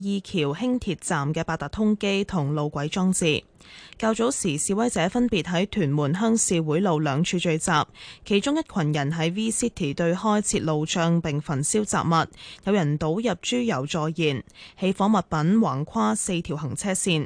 義橋輕鐵站嘅八達通機同路軌裝置。較早時，示威者分別喺屯門鄉事會路兩處聚集，其中一群人喺 V City 對開設路障並焚燒雜物，有人倒入豬油助燃，起火物品橫跨4條行車線。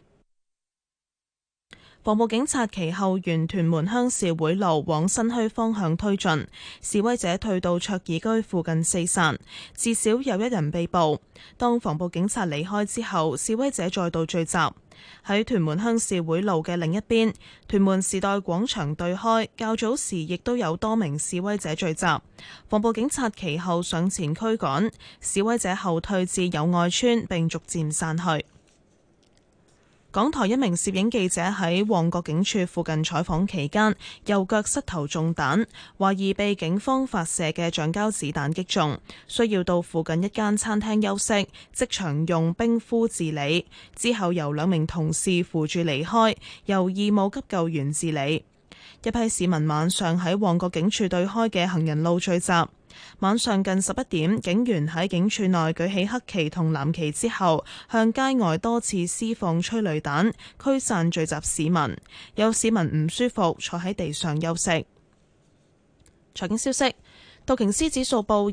防暴警察其後沿屯門鄉事會路往新墟方向推進，示威者退到卓爾居附近四散，至少有1人被捕。當防暴警察離開之後，示威者再度聚集。喺屯門鄉事會路嘅另一邊，屯門時代廣場對開，較早時亦都有多名示威者聚集，防暴警察其後上前驅趕，示威者後退至友愛邨並逐漸散去。港台一名攝影記者喺旺角警署附近採訪期間，右腳膝頭中彈，懷疑被警方發射嘅橡膠子彈擊中，需要到附近一間餐廳休息，即場用冰敷治理，之後由2名同事扶住離開，由義務急救員治理。一批市民晚上喺旺角警署對開嘅行人路聚集。晚上近11點，警員喺警署內舉起黑旗同藍旗之後，向街外多次施放催淚彈，驅散聚集市民。有市民唔舒服，坐喺地上休息。財經消息。道瓊斯指數報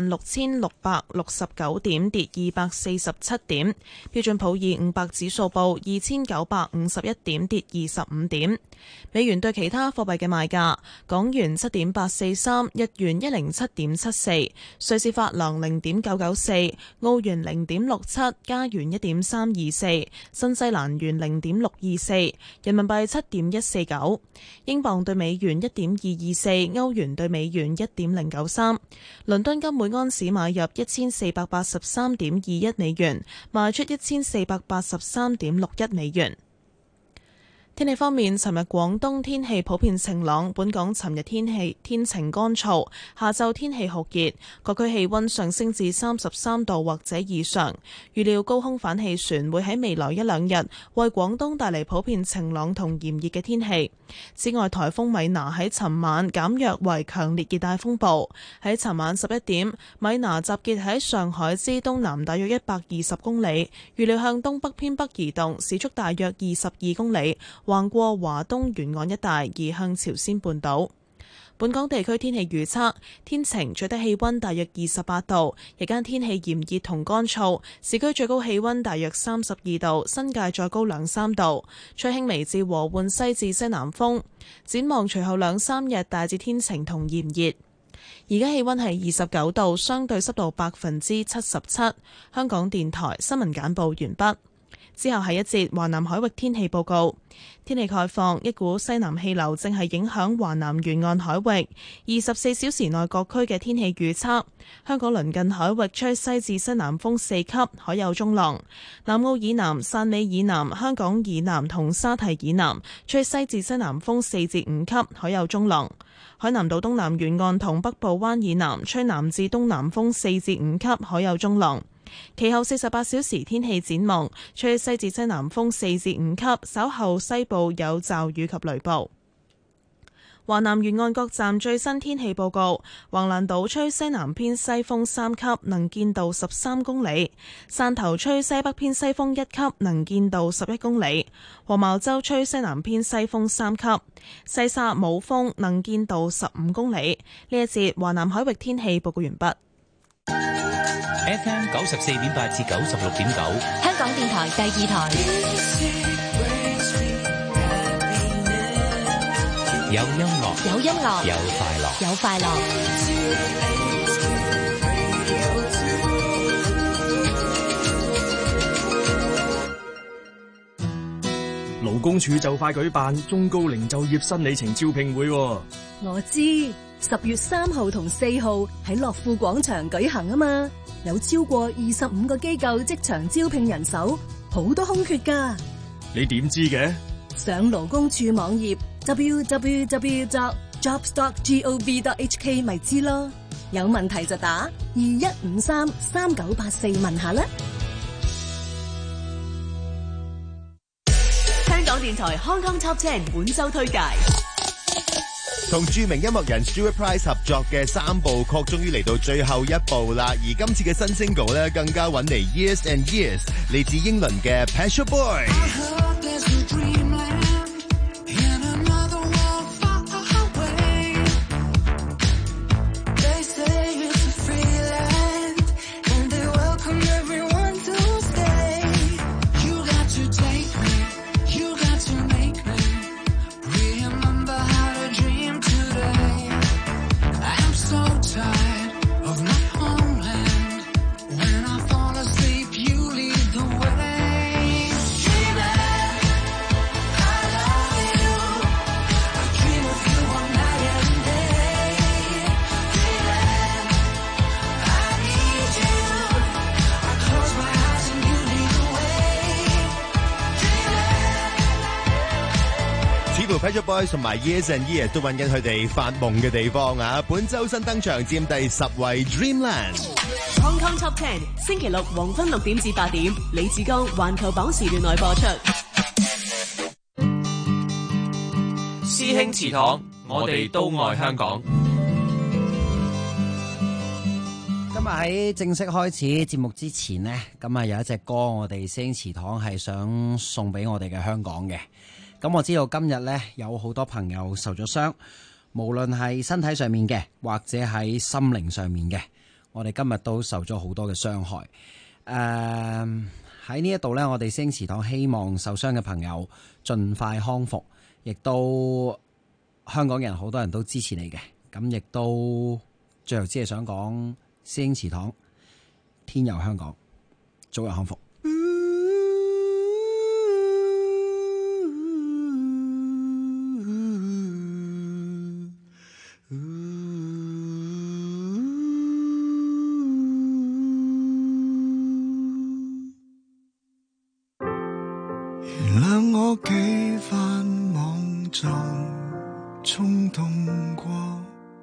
26,669點，跌247點。標準普爾500指數報2,951點，跌25點。美元對其他貨幣嘅賣價：港元7.843，日元107.74，瑞士法郎0.994，澳元0.67，加元1.324，新西蘭元0.624，人民幣7.149，英鎊對美元1.224，歐元對美元1.09。倫敦金每安士買入1483.21美元，賣出1483.61美元。天氣方面，尋日廣東天氣普遍晴朗，本港尋日天晴乾燥，下晝天氣酷熱，各區氣溫上升至33度或者以上。預料高空反氣旋會喺未來1-2日為廣東帶嚟普遍晴朗同炎熱嘅天氣。此外，颱風米娜喺尋晚減弱為強烈熱帶風暴。喺尋晚11點，米娜集結喺上海之東南大約120公里，預料向東北偏北移動，時速大約22公里。橫過華東沿岸一帶，移向朝鮮半島。本港地區天氣預測：天晴，最低氣溫大約28度，日間天氣炎熱同乾燥，市區最高氣溫大約32度，新界再高2-3度，吹輕微至和緩西至西南風。展望隨後2-3日大致天晴同炎熱。而家氣溫係29度，相對濕度77%。香港電台新聞簡報完畢。之後係一節華南海域天氣報告。天氣概況，一股西南氣流正係影響華南沿岸海域。24小時內各區嘅天氣預測：香港鄰近海域吹西至西南風4級，海有中浪；南澳以南、汕尾以南、香港以南同沙堤以南吹西至西南風4至5級，海有中浪；海南島東南沿岸同北部灣以南吹南至東南風4至5級，海有中浪。其後48小時天氣展望，吹西至西南風4至5級，稍後西部有驟雨及雷暴。華南沿岸各站最新天氣報告：橫瀾島吹西南偏西風3級，能見度13公里；汕頭吹西北偏西風1級，能見度11公里；黃茅洲吹西南偏西風3級；西沙冇風，能見度15公里。呢一節華南海域天氣報告完畢。 FM 94.8至96.9， 香港電台第2台。 有音樂， 有音樂， 有快樂， 有快樂。 勞工處就快舉辦中高齡就業新里程招聘會。 我知10月3號同4號喺樂富廣場舉行啊嘛，有超過25個機構即場招聘人手，好多空缺㗎。 你點知嘅？ 上勞工處網頁 www.jobs.gov.hk 咪知咯。有問題就打21533984問下啦。 香港電台 Hong Kong Top 10本周推介。 同著名音樂人 Stuart Price 合作嘅3部曲終於嚟到最後一部啦，而今次嘅新 single 咧更加揾嚟 Years and Years 嚟自英倫嘅 Pet Shop Boys。Pet Shop Boys 同埋 Years and Years 都揾緊佢哋發夢嘅地方啊！本周新登場佔第10位 Dreamland。 Hong Kong Top 10星期六黃昏6點至8點，李志剛環球榜時段內播出。 師兄祠堂，我哋都愛香港。 今日喺正式開始節目之前呢，今日有一隻歌，我哋師兄祠堂係想送俾我哋嘅香港嘅。咁我知道今日呢，有好多朋友受咗傷，無論係身體上面嘅，或者喺心靈上面嘅，我哋今日都受咗好多嘅傷害。喺呢一度呢，我哋師兄祠堂希望受傷嘅朋友盡快康復，亦都香港人好多人都支持你嘅。咁亦都最後只係想講，師兄祠堂天佑香港，早日康復。 原諒我幾番莽撞衝動過，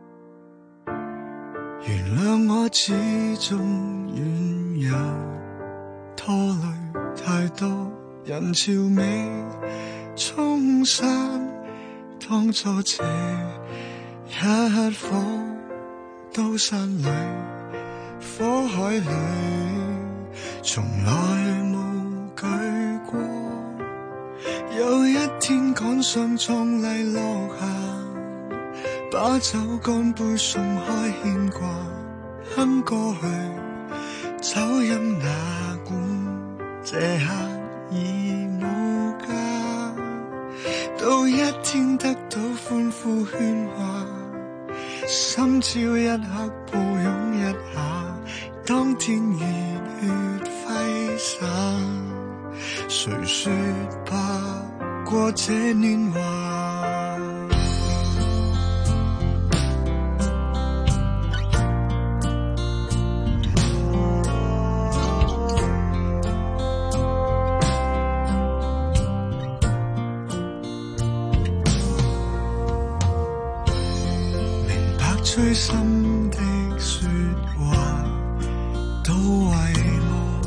原諒我始終軟弱拖累太多，人潮未沖散，當初這一顆刀山裏火海裏從來無懼過，有一天趕上壯麗落霞，把酒乾杯送開牽掛，哼過去酒飲哪管這刻已無價，到一天得到歡呼喧嘩，心照一刻抱擁一下，當天熱血揮灑，誰說吧過這年華，明白最深的說話都為我，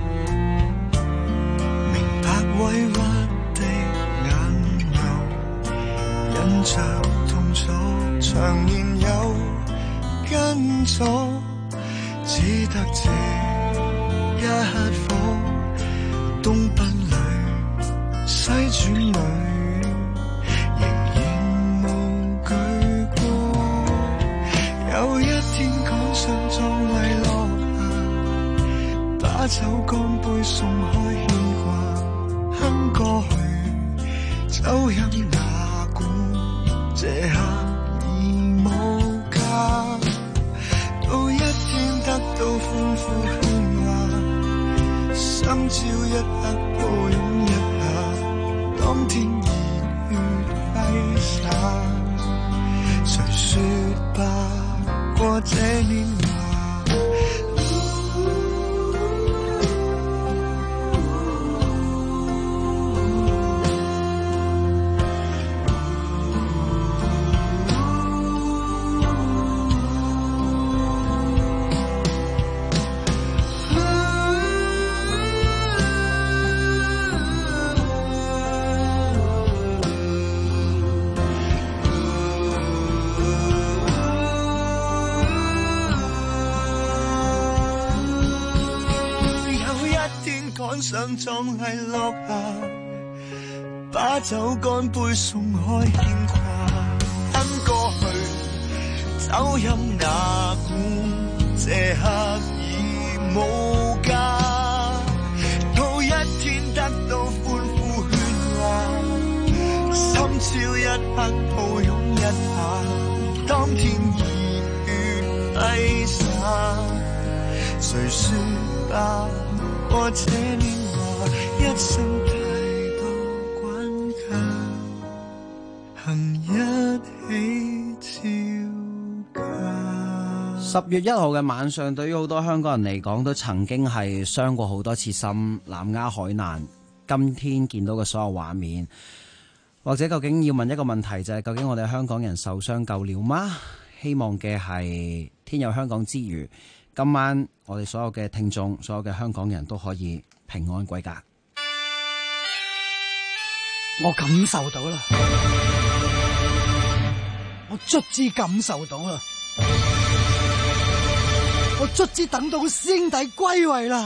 明白委屈印着痛楚，長年有跟咗，只得這一顆東奔裏西轉裏，仍然無懼過。有一天趕上壯麗落霞，把酒乾杯送開牽掛，哼過去酒飲哪管這刻已無價，到一天得到歡呼喧嘩，心照一刻抱擁一下，當天熱血揮灑，誰說吧過這年華。 兩壯麗落下，把酒乾杯送開牽掛，跟過去走入那管，這刻已無價，到一天得到歡呼喧嘩，心照一刻抱擁一下，當天熱血揮灑，誰說吧，我這年華一生太多關卡，行一起照假。 10月1號嘅晚上，對於好多香港人嚟講，都曾經係傷過好多次心，南丫海難。今天見到嘅所有畫面，或者究竟要問一個問題，就係究竟我哋香港人受傷夠了嗎？希望嘅係天有香港之餘，今晚我哋所有嘅聽眾，所有嘅香港人都可以平安歸家。 我感受到啦，我卒之感受到啦，我卒之等到師兄弟歸位啦。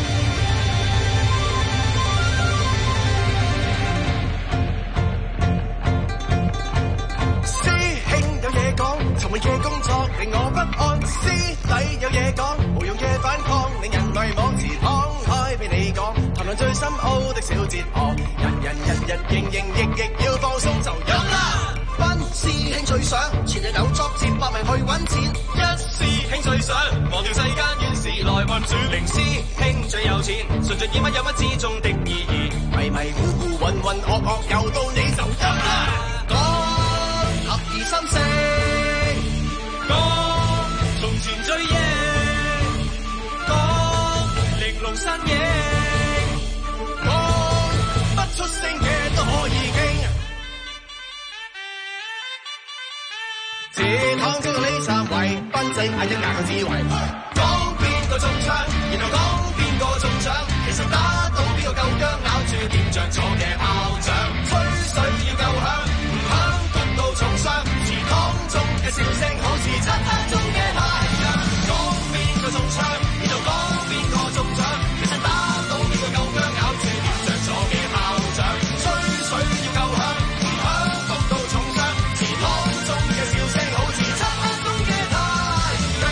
尋日嘅工作令我不安，師弟有嘢講，無用嘅反抗令人迷惘，自敞開俾你講，談論最深奧的小哲學，人營亦要放鬆就飲啦。班師兄最想前日有作接百名去揾錢，一師兄最想忘掉世間怨事來運轉，零師兄最有錢，純粹演乜有乜之中的意義，迷糊渾噩又到你就飲啦。講合二三四。從前追憶，講玲瓏身影，講不出聲嘅都可以傾。自躺中呢三位，賓仔嗌一硬個智慧，講邊個中槍，然後講邊個中獎，其實打到邊個夠薑，咬住點着咗嘅炮仗，吹水要夠響，唔響焗到重傷，自躺中嘅笑聲好似漆黑中嘅太陽，講邊個中槍，然後講邊個中獎，其實打到邊個夠薑，咬住點着咗嘅炮仗，吹水要夠響，唔響焗到重傷，自躺中嘅笑聲好似漆黑中嘅太陽。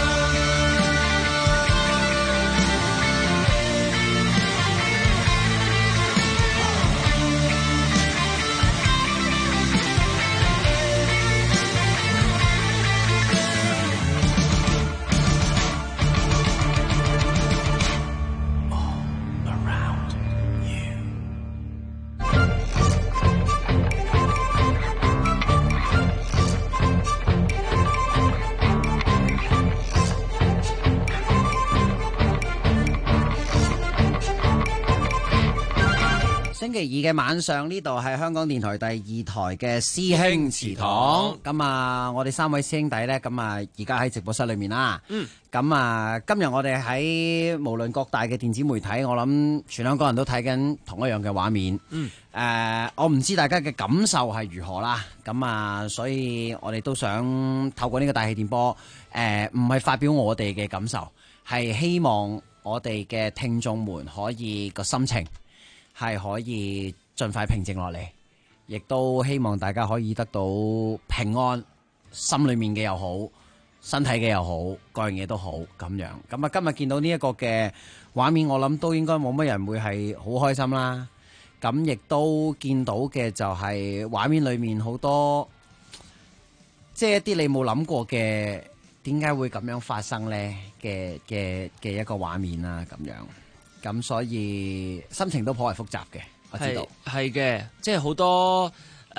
星期二嘅晚上，呢度係香港電台第2台嘅師兄祠堂。咁啊，我哋3位師兄弟呢，咁啊，而家喺直播室裏面啦。咁啊，今日我哋喺無論各大嘅電子媒體，我諗全香港人都睇緊同一樣嘅畫面。我唔知大家嘅感受係如何啦。咁啊，所以我哋都想透過呢個大氣電波，唔係發表我哋嘅感受，係希望我哋嘅聽眾們可以個心情係可以盡快平靜落嚟，亦都希望大家可以得到平安，心裏面嘅又好，身體嘅又好，各樣嘢都好咁樣。咁啊，今日見到呢一個嘅畫面，我諗都應該冇乜人會係好開心啦。咁亦都見到嘅就係畫面裏面好多，即係一啲你冇諗過嘅，點解會咁樣發生呢嘅一個畫面啦，咁樣。咁所以心情都頗為複雜嘅，我知道係嘅，即係好多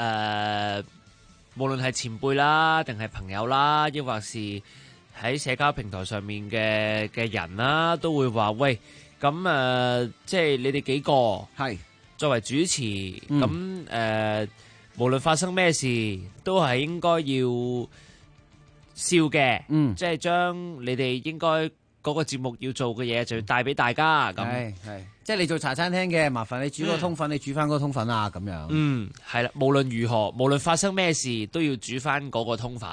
無論係前輩啦，定係朋友啦，抑或是喺社交平台上面嘅人啦，都會話喂，咁即係你哋幾個係作為主持，咁無論發生咩事，都係應該要笑嘅，即係將你哋應該嗰個節目要做嘅嘢就要帶俾大家咁。 係，即係你做茶餐廳嘅，麻煩你煮個通粉，你煮翻嗰個通粉啊咁樣。 係啦，無論如何，無論發生咩事，都要煮翻嗰個通粉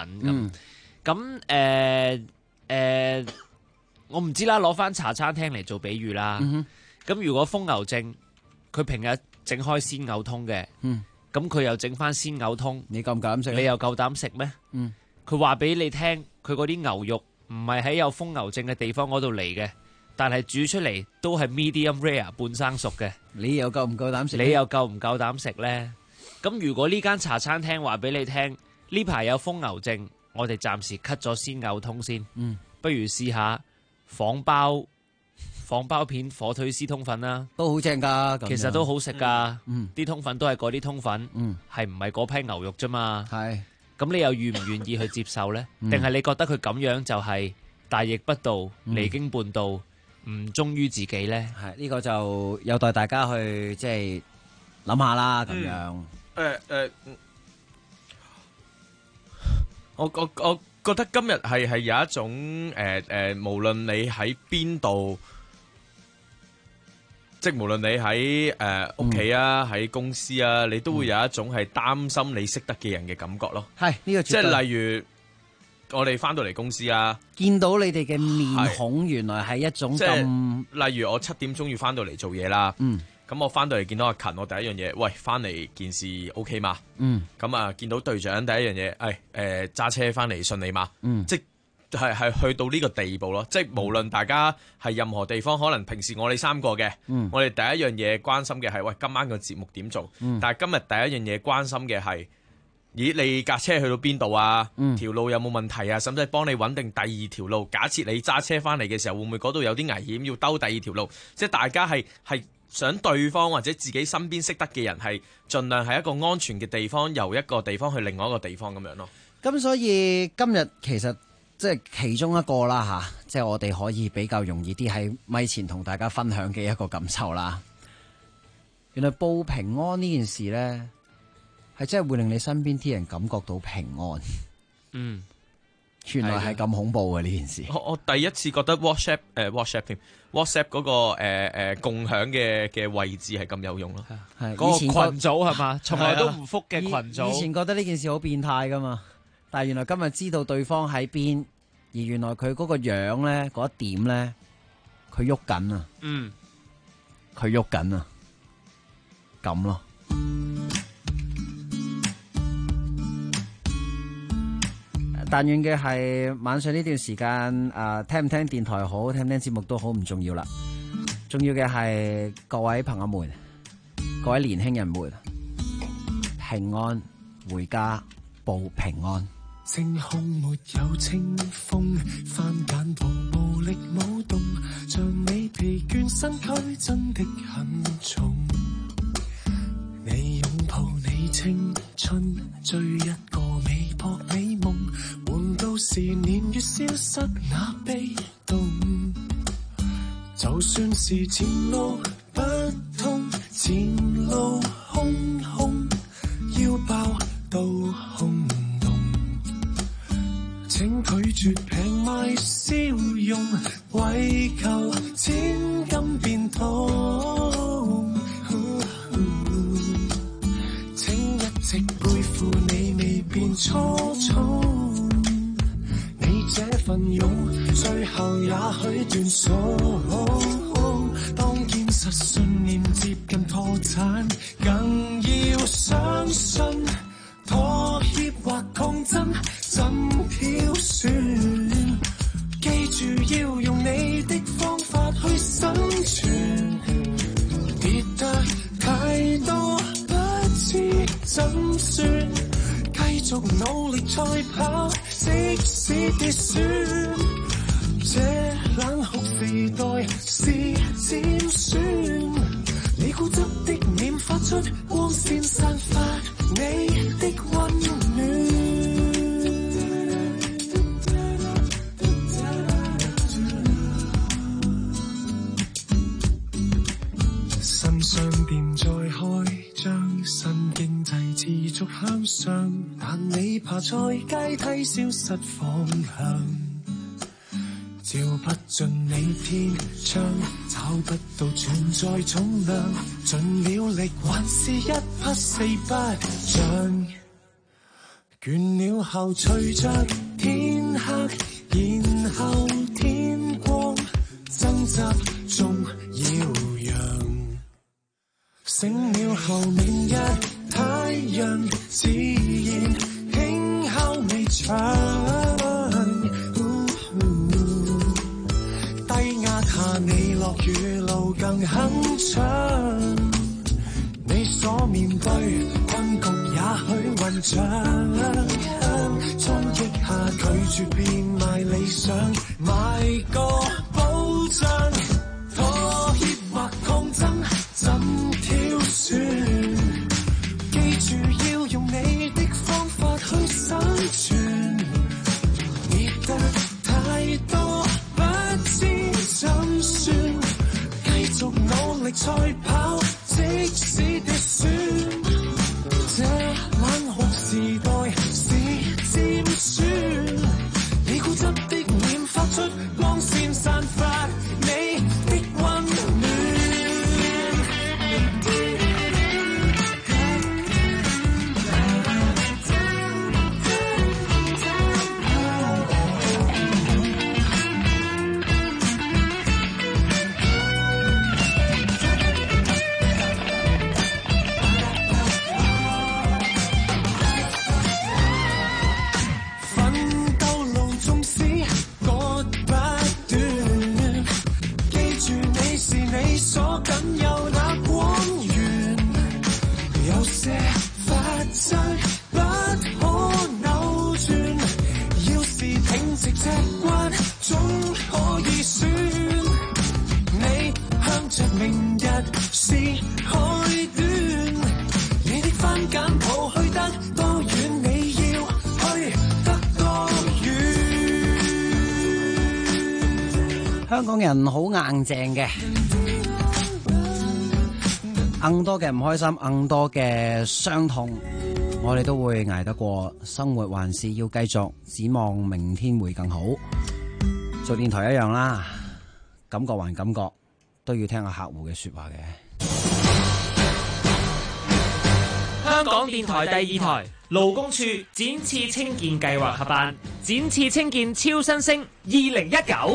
咁。我唔知啦，攞翻茶餐廳嚟做比喻啦。 咁如果瘋牛症，佢平日整開鮮牛通嘅，咁佢又整翻鮮牛通， 你夠唔夠膽食？ 你又夠膽食咩？佢話俾你聽，佢嗰啲牛肉唔係喺有瘋牛症嘅地方嗰度嚟嘅，但係煮出嚟都係 medium rare 半生熟嘅。 你又夠唔夠膽食？ 你又夠唔夠膽食呢？咁如果呢間茶餐廳話俾你聽，呢排有瘋牛症，我哋暫時 cut 咗鮮牛通先，不如試下仿包片火腿絲通粉啦， 都好正㗎。 其實都好食㗎，啲通粉都係嗰啲通粉，係唔係嗰批牛肉啫嘛？係。咁你又願唔願意去接受呢？定係你覺得佢咁樣就係大逆不道、離經叛道、唔忠於自己呢？ 係呢個就有待大家去即係諗下啦，咁樣。 我覺得今日係有一種無論你喺邊度，即係無論你喺屋企啊，喺公司啊，你都會有一種係擔心你識得嘅人嘅感覺咯。 係呢個， 即係例如我哋翻到嚟公司啊， 見到你哋嘅面孔，原來係一種咁。 例如我7點鐘要翻到嚟做嘢啦。咁我翻到嚟見到阿勤，我第一樣嘢，喂，翻嚟件事 OK 嘛？咁啊，見到隊長第一樣嘢，揸車翻嚟順利嘛？即係去到呢個地步咯。即係無論大家係任何地方，可能平時我哋3個嘅，我哋第一樣嘢關心嘅係，喂，今晚個節目點做？但係今日第一樣嘢關心嘅係，咦，你架車去到邊度啊？條路有冇問題啊？使唔使幫你揾定第二條路？假設你揸車翻嚟嘅時候，會唔會嗰度有啲危險，要兜第二條路？即係大家係想對方或者自己身邊識得嘅人係盡量係一個安全嘅地方，由一個地方去另外一個地方咁樣咯。 咁所以今日其實即係其中一個啦吓，即係我哋可以比較容易啲喺咪前同大家分享嘅一個感受啦。原來報平安呢件事呢，係真係會令你身邊啲人感覺到平安。原來係咁恐怖嘅呢件事。 我第一次覺得 WhatsApp 嗰個共享嘅位置係咁有用咯。 係嗰個群組係嘛，從來都唔覆嘅群組。 以前覺得呢件事好變態噶嘛，但係原來今日知道對方喺邊，而原來佢嗰個樣咧，嗰一點咧，佢喐緊啊。佢喐緊啊，咁咯。但願嘅係晚上呢段時間，聽唔聽電台好，聽唔聽節目都好唔重要啦。重要嘅係各位朋友們，各位年輕人們，平安回家報平安。 星空沒有清風，翻簡報無力舞動，像你疲倦身軀真的很重。你擁抱你青春，追一個微薄美夢，換到時年月消失那悲動。就算是前路不通，前路空空，腰包都空洞。請拒絕平賣笑容，為求千金變痛。請一直背負你未變初衷，你這份勇，最後也許斷送。當現實信念接近破產，更要相信妥協或抗爭，怎挑選？記住要用你的方法去生存，跌得太多不知怎算，繼續努力賽跑，即使跌損。這冷酷時代是尖酸，你固執的臉發出光線，散發你的溫暖。新商店再開張，新經濟持續向上，但你爬在階梯消失方向。照不進你天窗，找不到存在重量，盡了力還是一匹四不像。倦了後隨着天黑，然後天光，掙扎中耀揚。 醒了後明日太陽自然輕敲微牆，低壓下你落雨路更鏗鏘，你所面對困局也許混帳，衝擊下拒絕變賣理想，買個保障，妥協或抗爭怎挑選，記住要用你的方法去生存，跌得太多不知怎算，繼續努力賽跑，即使跌損，這冷酷時代是尖酸，你固執的臉發出光線散發你的溫暖。 香港人好硬淨嘅，更多嘅唔開心，更多嘅傷痛，我哋都會捱得過。生活還是要繼續，展望明天會更好。做電台一樣啦，感覺還感覺，都要聽下客戶嘅說話嘅。 香港電台第二台勞工處展翅青見計劃合辦展翅青見超新星2019。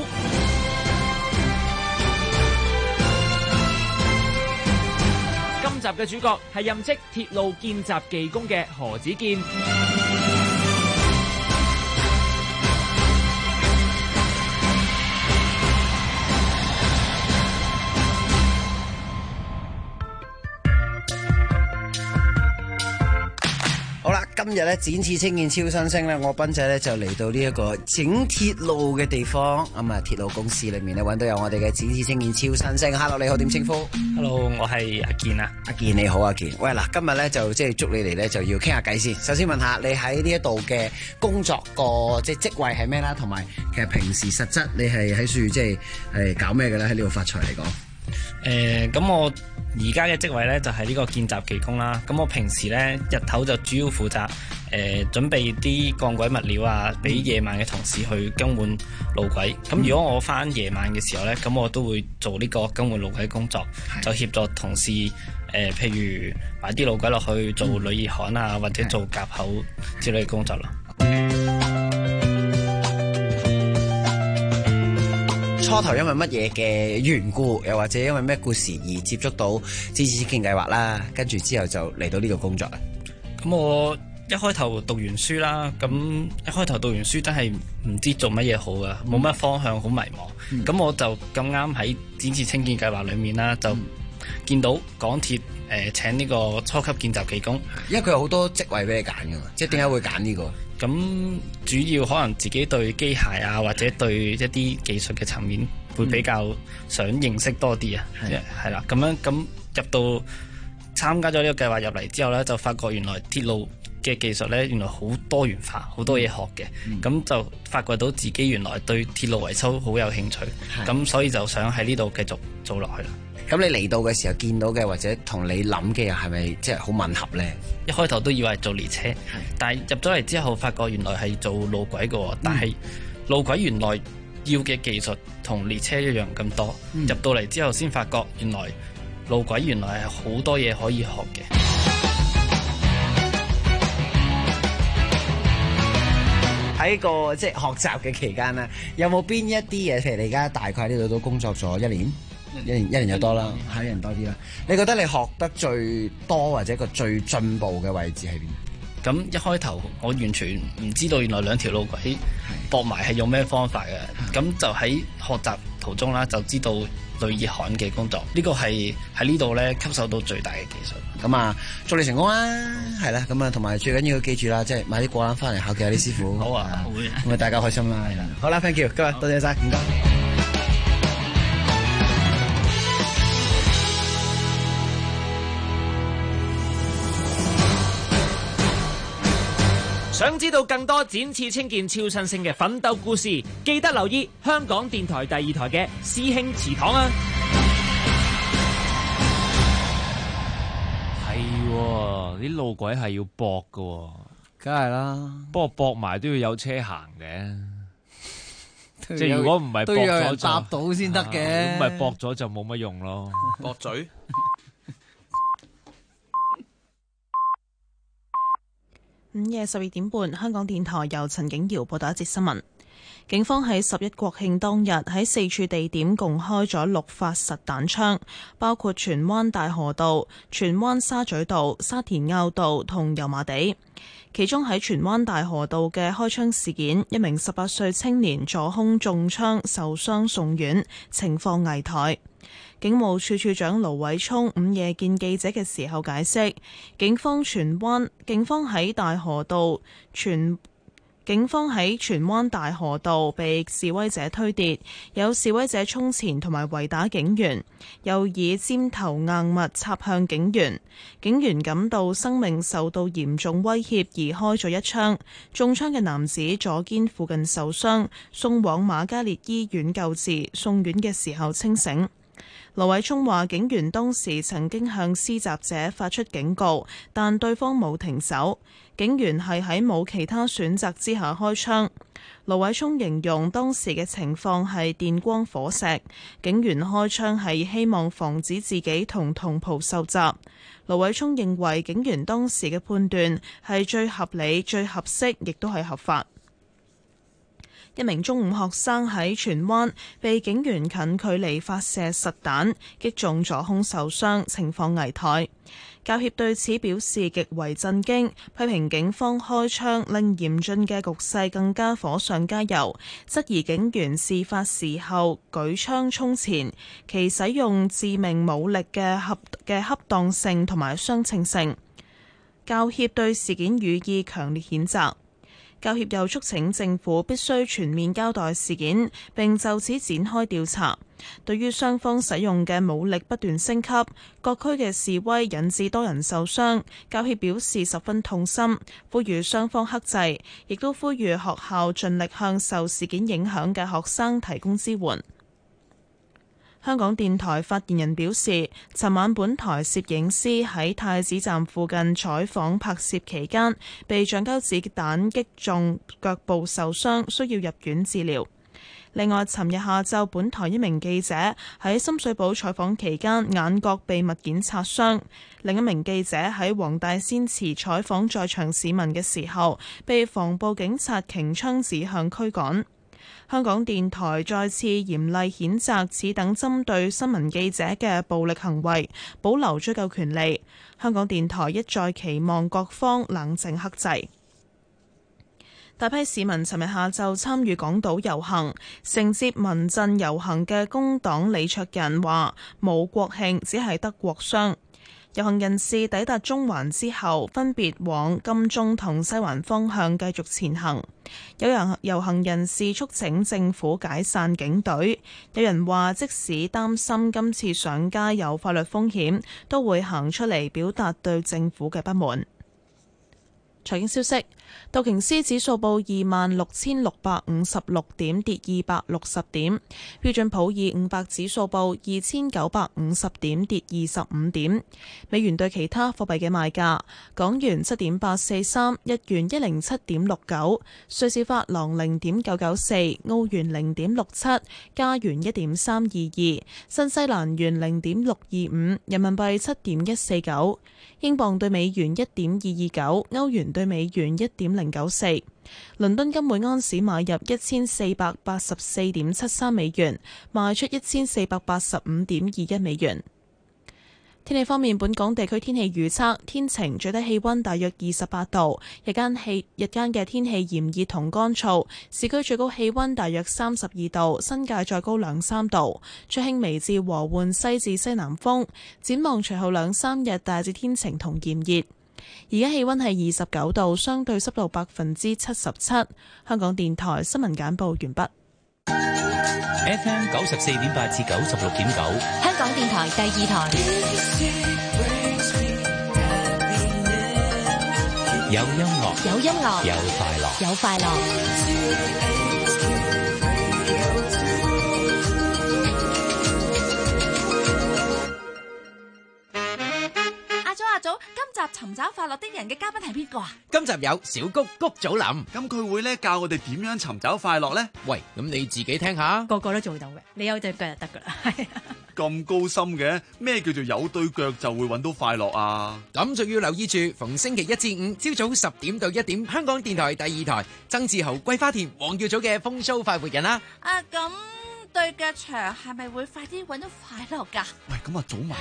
今集嘅主角係任職鐵路見習技工嘅何子健。 好啦，今日咧展翅青見超新星咧，我斌仔咧就嚟到呢一個整鐵路嘅地方，咁啊鐵路公司裏面咧揾到有我哋嘅展翅青見超新星。Hello， 你好，點稱呼 ？Hello， 我係阿健啊。 阿健你好，阿健。喂嗱，今日咧就即係捉你嚟咧就要傾下偈先。首先問下你喺呢一度嘅工作個即係職位係咩啦？同埋其實平時實質你係喺處即係搞咩嘅咧？喺呢度發財嚟講。 咁我而家嘅職位咧就係呢個見習技工啦。咁我平時咧日頭就主要負責準備啲鋼軌物料啊，俾夜晚嘅同事去更換路軌。咁如果我翻夜晚嘅時候咧，咁我都會做呢個更換路軌工作，就協助同事譬如擺啲路軌落去做鋁熱焊啊，或者做夾口之類嘅工作啦。 初頭因為乜嘢嘅緣故，又或者因為咩故事而接觸到展翅青見計劃啦，跟住之後就嚟到呢度工作啦。 咁我一開頭讀完書啦，咁一開頭讀完書真係唔知做乜嘢好噶，冇乜方向，好迷茫。咁我就咁啱喺展翅青見計劃裏面啦，就見到港鐵請呢個初級見習技工， 因為佢有好多職位俾你揀噶嘛，即係點解會揀呢個？ 咁主要可能自己對機械啊，或者對一啲技術嘅層面會比較想認識多啲啊，係啦，咁樣咁入到參加咗呢個計劃入嚟之後呢，就發覺原來鐵路嘅技術呢，原來好多元化，好多嘢學嘅，咁就發掘到自己原來對鐵路維修好有興趣，咁所以就想喺呢度繼續做落去啦。 咁你嚟到嘅時候見到嘅或者同你諗嘅又係咪即係好吻合呢？ 一開頭都以為係做列車，但係入咗嚟之後發覺原來係做路軌嘅，但係路軌原來要嘅技術同列車一樣咁多，入到嚟之後先發覺原來路軌原來係好多嘢可以學嘅。 喺個即係學習嘅期間咧，有冇邊一啲嘢？譬如你而家大概呢度都工作咗1年。 一年有多啦，一年多啲啦。你覺得你學得最多或者個最進步嘅位置喺邊？ 咁一開頭我完全唔知道原來兩條路軌駁埋係用咩方法嘅，咁就喺學習途中啦，就知道類熱焊嘅工作，呢個係喺呢度咧吸收到最大嘅技術。 咁啊，祝你成功啦，係啦，咁啊，同埋最緊要記住啦，即係買啲果籃翻嚟考下啲師傅。 好啊，會啊， 咁啊，大家開心啦，係啦。好啦 ，thank you，今日多謝晒，唔該。 想知道更多展翅青見超新星嘅奮鬥故事，記得留意香港電台第二台嘅師兄祠堂啊！ 係，啲路軌係要駁㗎， 梗係啦。 不過駁埋都要有車行嘅，即係如果唔係駁咗搭到先得嘅， 咁咪駁咗就冇乜用咯。 駁嘴。 午夜12點半，香港電台由陳景瑤報道一節新聞。警方喺11國慶當日喺4處地點共開咗6發實彈槍，包括荃灣大河道、荃灣沙咀道、沙田坳道同油麻地。其中喺荃灣大河道嘅開槍事件，一名18歲青年左胸中槍受傷送院，情況危殆。警務處處長盧偉聰午夜見記者嘅時候解釋，警方喺荃灣大河道被示威者推跌，有示威者衝前同埋圍打警員，又以尖頭硬物插向警員，警員感到生命受到嚴重威脅而開咗一槍，中槍嘅男子左肩附近受傷，送往瑪嘉烈醫院救治，送院嘅時候清醒。盧偉聰話：警員當時曾經向施襲者發出警告，但對方冇停手。警員係喺冇其他選擇之下開槍。盧偉聰形容當時嘅情況係電光火石，警員開槍係希望防止自己同同袍受襲。盧偉聰認為警員當時嘅判斷係最合理、最合適，亦都係合法。一名中五學生喺荃灣被警員近距離發射實彈，擊中左胸受傷，情況危殆。教協對此表示極為震驚，批評警方開槍令嚴峻嘅局勢更加火上加油，質疑警員事發時候舉槍衝前，其使用致命武力嘅恰當性同埋相稱性。教協對事件予以強烈譴責。教協又促請政府必須全面交代事件，並就此展開調查。對於雙方使用嘅武力不斷升級，各區嘅示威引致多人受傷，教協表示十分痛心，呼籲雙方克制，亦都呼籲學校盡力向受事件影響嘅學生提供支援。香港電台發言人表示，尋晚本台攝影師喺太子站附近採訪拍攝期間，被橡膠子彈擊中腳部受傷，需要入院治療。另外，尋日下晝本台一名記者喺深水埗採訪期間，眼角被物件擦傷。另一名記者喺黃大仙祠採訪在場市民嘅時候，被防暴警察擎槍指向驅趕。香港電台再次嚴厲譴責此等針對新聞記者嘅暴力行為，保留追究權利。香港電台一再期望各方冷靜克制。大批市民尋日下晝參與港島遊行，承接民陣遊行嘅工黨李卓人話：冇國慶，只係得國殤。遊行人士抵達中環之後，分別往金鐘同西環方向繼續前行。有遊行人士促請政府解散警隊，有人話即使擔心今次上街有法律風險，都會行出嚟表達對政府嘅不滿。財經消息，道瓊斯指數報26,656點，跌260點；標準普爾500指數報2,950點，跌25點。美元對其他貨幣嘅賣價：港元7.843，日元107.69，瑞士法郎0.994，澳元0.67，加元1.322，新西蘭元0.625，人民幣7.149，英鎊對美元1.229，歐元對美元1.094。倫敦金每盎司買入1484.73美元，賣出1485.21美元。天氣方面，本港地區天氣預測天晴，最低氣溫大約28度，日間嘅天氣炎熱同乾燥，市區最高氣溫大約32度，新界再高2-3度，吹輕微至和緩西至西南風。展望隨後2-3日大致天晴同炎熱。而家氣溫係29度，相對濕度77%。香港電台新聞簡報完畢。 FM 94.8至96.9， 香港電台第二台。 有音樂， 有音樂， 有快樂， 有快樂。 阿祖，今集尋找快樂的人嘅嘉賓係邊個啊？ 今集有小谷谷祖林， 咁佢會咧教我哋點樣尋找快樂呢？ 喂，咁你自己聽下， 個個都做到嘅，你有對腳就得噶啦。 咁高深嘅，咩叫做有對腳就會揾到快樂啊？ 咁就要留意住，逢星期一至五朝早10點到1點，香港電台第二台，曾志豪、桂花田、黃耀祖嘅風騷快活人啦。 啊，咁對腳長係咪會快啲揾到快樂噶？ 喂，咁啊早埋。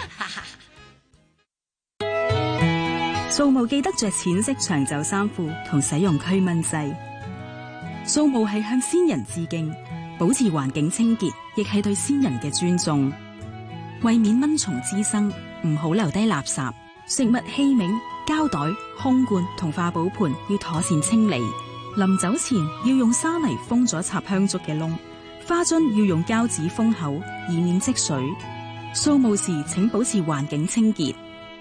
掃墓記得着淺色長袖衫褲同使用驅蚊劑。掃墓係向先人致敬，保持環境清潔，亦係對先人嘅尊重。為免蚊蟲滋生，唔好留低垃圾、食物器皿、膠袋、空罐同化寶盤要妥善清理。臨走前要用沙泥封咗插香燭嘅窿，花樽要用膠紙封口，以免積水。掃墓時請保持環境清潔。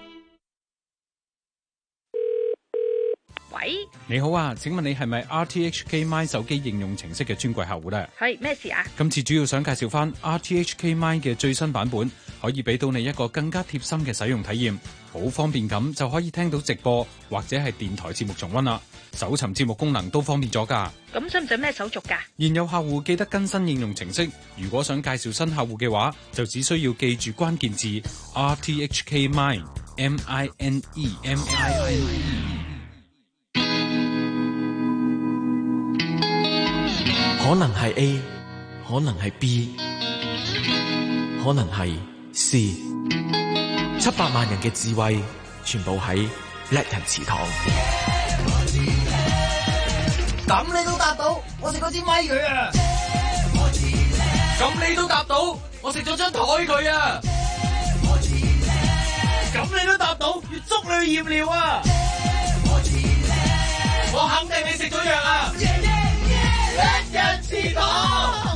喂， 你好啊，請問你係咪 RTHK Mine 手機應用程式嘅專櫃客戶呢？ 係咩事啊？ 今次主要想介紹翻 RTHK Mine 嘅最新版本，可以俾到你一個更加貼心嘅使用體驗，好方便咁就可以聽到直播或者係電台節目重溫啦。搜尋節目功能都方便咗㗎。 咁使唔使咩手續㗎？ 現有客戶記得更新應用程式，如果想介紹新客戶嘅話，就只需要記住關鍵字 RTHK Mine MINE。 可能係 A， 可能係 B， 可能係 C。700萬人嘅智慧，全部喺叻人祠堂。 咁你都答到，我食嗰支咪佢啊！ 咁你都答到，我食咗張台佢啊！咁你都答到，要捉你去驗尿啊！我肯定你食咗藥啊！叻人祠堂，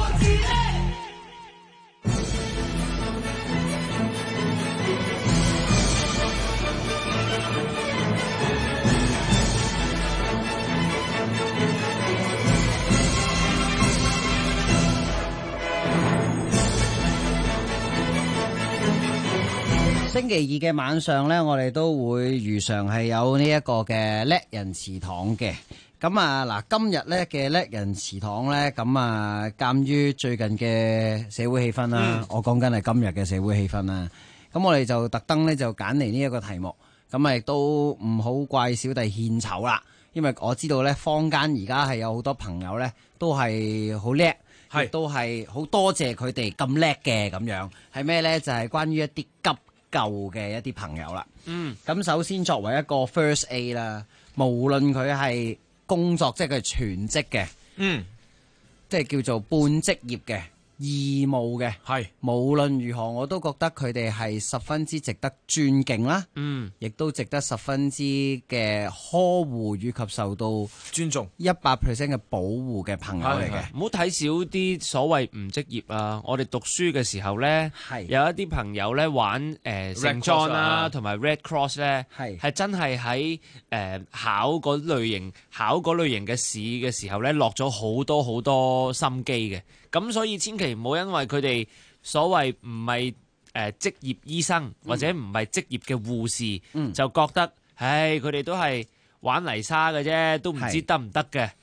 星期二嘅晚上呢，我哋都會如常係有呢一個嘅叻人祠堂嘅。咁啊，嗱，今日咧嘅叻人祠堂咧，咁啊，鑑於最近嘅社會氣氛啦，我講緊係今日嘅社會氣氛啦。咁我哋就特登咧就揀嚟呢一個題目，咁啊亦都唔好怪小弟獻醜啦，因為我知道咧坊間而家係有好多朋友咧都係好叻，亦都係好多謝佢哋咁叻嘅咁樣。係咩咧？就係關於一啲急救嘅一啲朋友啦。咁首先作為一個 First A 啦，無論佢係工作即係佢係全職嘅，即係叫做半職業嘅、義務嘅，係無論如何，我都覺得佢哋係十分之值得尊敬啦，亦都值得十分之嘅呵護以及受到尊重 100% 嘅保護嘅朋友嚟嘅。 唔好睇少啲所謂唔職業啊！我哋讀書嘅時候咧，有一啲朋友咧玩聖 John 啦，同埋 Red Cross 咧，係真係喺考嗰類型嘅試嘅時候咧，落咗好多好多心機嘅。咁所以千祈唔好因為佢哋所謂唔係職業醫生或者唔係職業嘅護士，就覺得唉佢哋都係玩泥沙嘅啫，都唔知得唔得嘅。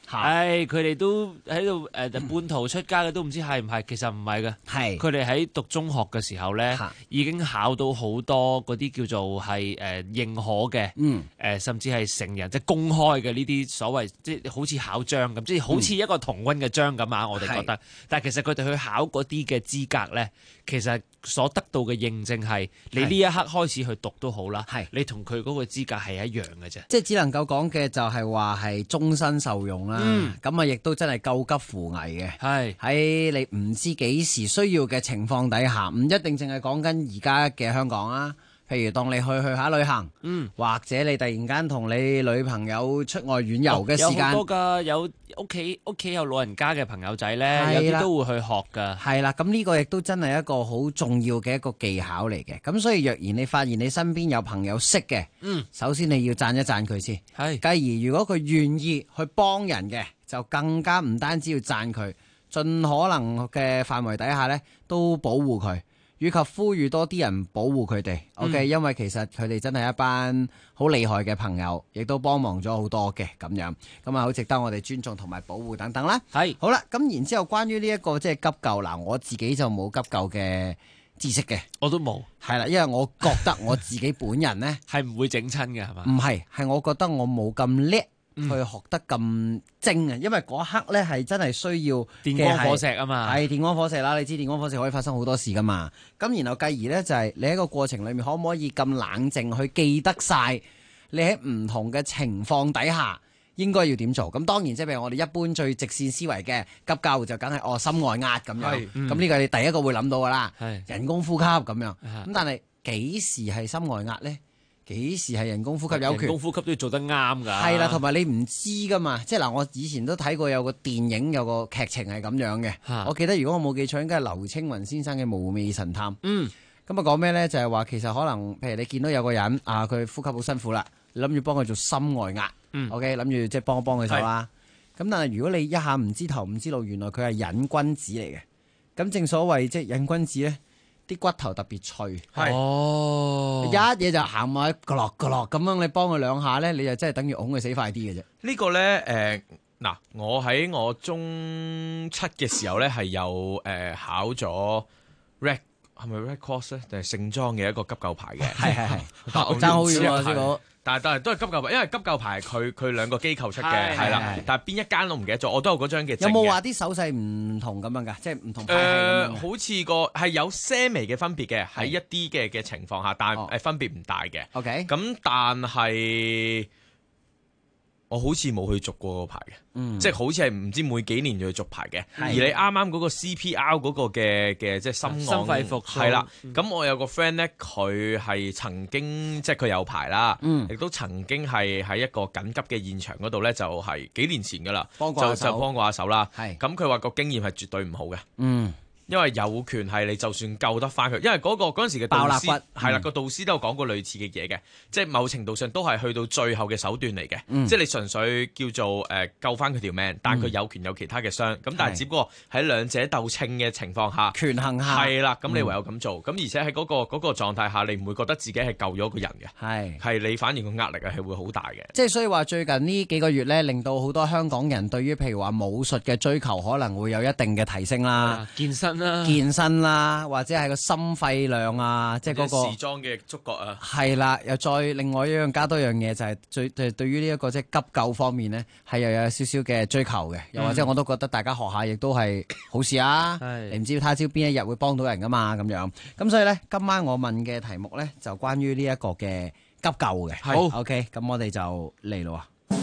佢哋都喺度半途出家嘅，都唔知係唔係，其實唔係嘅。 係佢哋喺讀中學嘅時候咧，已經考到好多嗰啲叫做係認可嘅，甚至係成人即係公開嘅呢啲所謂即係好似考章咁，即係好似一個同溫嘅章咁啊！我哋覺得，但係其實佢哋去考嗰啲嘅資格咧，其實所得到嘅認證係你呢一刻開始去讀都好啦，你同佢嗰個資格係一樣嘅啫。 即係只能夠講嘅就係話係終身受用啦。咁啊，亦都真係救急扶危嘅。係喺你唔知幾時需要嘅情況底下，唔一定淨係講緊而家嘅香港啊。譬如當你去下旅行，或者你突然間同你女朋友出外遠遊嘅時間， 有好多㗎，有屋企有老人家嘅朋友仔咧，有啲都會去學㗎。係啦，咁呢個亦都真係一個好重要嘅一個技巧嚟嘅。咁所以若然你發現你身邊有朋友識嘅，首先你要讚一讚佢先。繼而如果佢願意去幫人嘅，就更加唔單止要讚佢，盡可能嘅範圍底下咧都保護佢。以及呼籲多啲人保護佢哋，OK，因為其實佢哋真係一班好厲害嘅朋友，亦都幫忙咗好多嘅咁樣，咁啊好值得我哋尊重同埋保護等等啦。係好啦，咁然之後關於呢一個即係急救嗱，我自己就冇急救嘅知識嘅， 我都冇。 係啦，因為我覺得我自己本人呢係唔會整親嘅係嘛？ 唔係我覺得我冇咁叻。去學得咁精啊！因為嗰刻咧係真係需要電光火石啊嘛， 係電光火石啦！你知電光火石可以發生好多事噶嘛。咁然後繼而咧就係你喺個過程裏面可唔可以咁冷靜去記得晒你喺唔同嘅情況底下應該要點做？咁當然即係譬如我哋一般最直線思維嘅急救就梗係心外壓咁樣。咁呢個係你第一個會諗到噶啦，人工呼吸咁樣。咁但係幾時係心外壓咧？幾時係人工呼吸有權？ 人工呼吸都要做得啱㗎。 係啦，同埋你唔知㗎嘛，即係嗱，我以前都睇過有個電影，有個劇情係咁樣嘅。我記得如果我冇記錯，應該係劉青雲先生嘅《無味神探》。咁啊講咩咧？就係話其實可能，譬如你見到有個人啊，佢呼吸好辛苦啦，你諗住幫佢做心外壓。OK， 諗住即係幫一幫佢手啦。咁但係如果你一下唔知頭唔知路，原來佢係癮君子嚟嘅。咁正所謂即係癮君子咧。啲骨頭特別脆，一嘢就行埋角落咁樣，你幫佢兩下咧，你就真係等於㧬佢死快啲嘅啫。 呢個咧嗱，我喺我中七嘅時候咧係有考咗 Red 係咪 Red Cross 咧，定係聖莊嘅一個急救牌嘅，係爭好遠啊！師傅。 但係都係急救牌，因為急救牌佢兩個機構出嘅，係啦。但係邊一間都唔記得咗，我都有嗰張嘅。 有冇話啲手勢唔同咁樣㗎？即係唔同派系咁樣。 好似個係有些微嘅分別嘅，喺一啲嘅情況下，但係分別唔大嘅。OK。咁但係我好似冇去續過個牌嘅，即係好似係唔知每幾年就去續牌嘅。而你啱啱嗰個 CPR 嗰個嘅即係心肺復蘇係啦。咁我有個 friend 咧，佢係曾經即係佢有牌啦，亦都曾經係喺一個緊急嘅現場嗰度咧，就係幾年前噶啦，就幫過下手啦。咁佢話個經驗係絕對唔好嘅。因為有權係你就算救得翻佢，因為嗰陣時嘅導師係啦，個導師都有講過類似嘅嘢嘅，即係某程度上都係去到最後嘅手段嚟嘅，即係你純粹叫做救翻佢條命，但佢有權有其他嘅傷，咁但係只不過喺兩者鬥稱嘅情況下， 權衡下係啦，咁你唯有咁做，咁而且喺嗰個狀態下，你唔會覺得自己係救咗個人嘅，係你反而個壓力係會好大嘅。 即係所以話最近呢幾個月咧，令到好多香港人對於譬如話武術嘅追求可能會有一定嘅提升啦，健身啦，或者係個心肺量啊，即係嗰個時裝嘅觸覺啊， 係啦，又再另外一樣加多樣嘢就係對於呢一個即係急救方面呢，係又有少少嘅追求嘅，又或者我都覺得大家學下亦都係好事啊。你唔知他朝邊一日會幫到人噶嘛咁樣，咁所以呢，今晚我問嘅題目呢，就關於呢一個嘅急救嘅。好 OK， 咁我哋就嚟咯。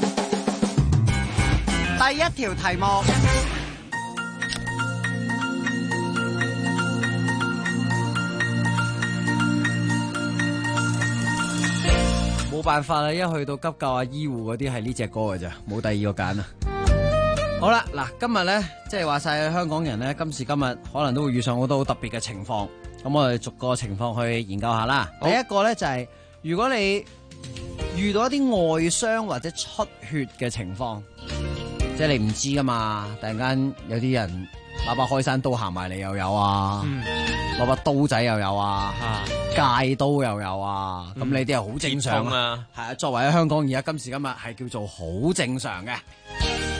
第一條題目。冇辦法啦，一去到急救啊、醫護嗰啲係呢隻歌嘅咋，冇第二個揀啊。好啦，嗱，今日咧即係話晒香港人咧，今時今日可能都會遇上好多好特別嘅情況，咁我哋逐個情況去研究下啦。第一個咧就係如果你遇到一啲外傷或者出血嘅情況，即係你唔知噶嘛，突然間有啲人攞把開山刀行埋嚟又有啊，攞把刀仔又有啊，戒刀又有啊，咁你啲係好正常啊，係啊，作為喺香港而家今時今日係叫做好正常嘅。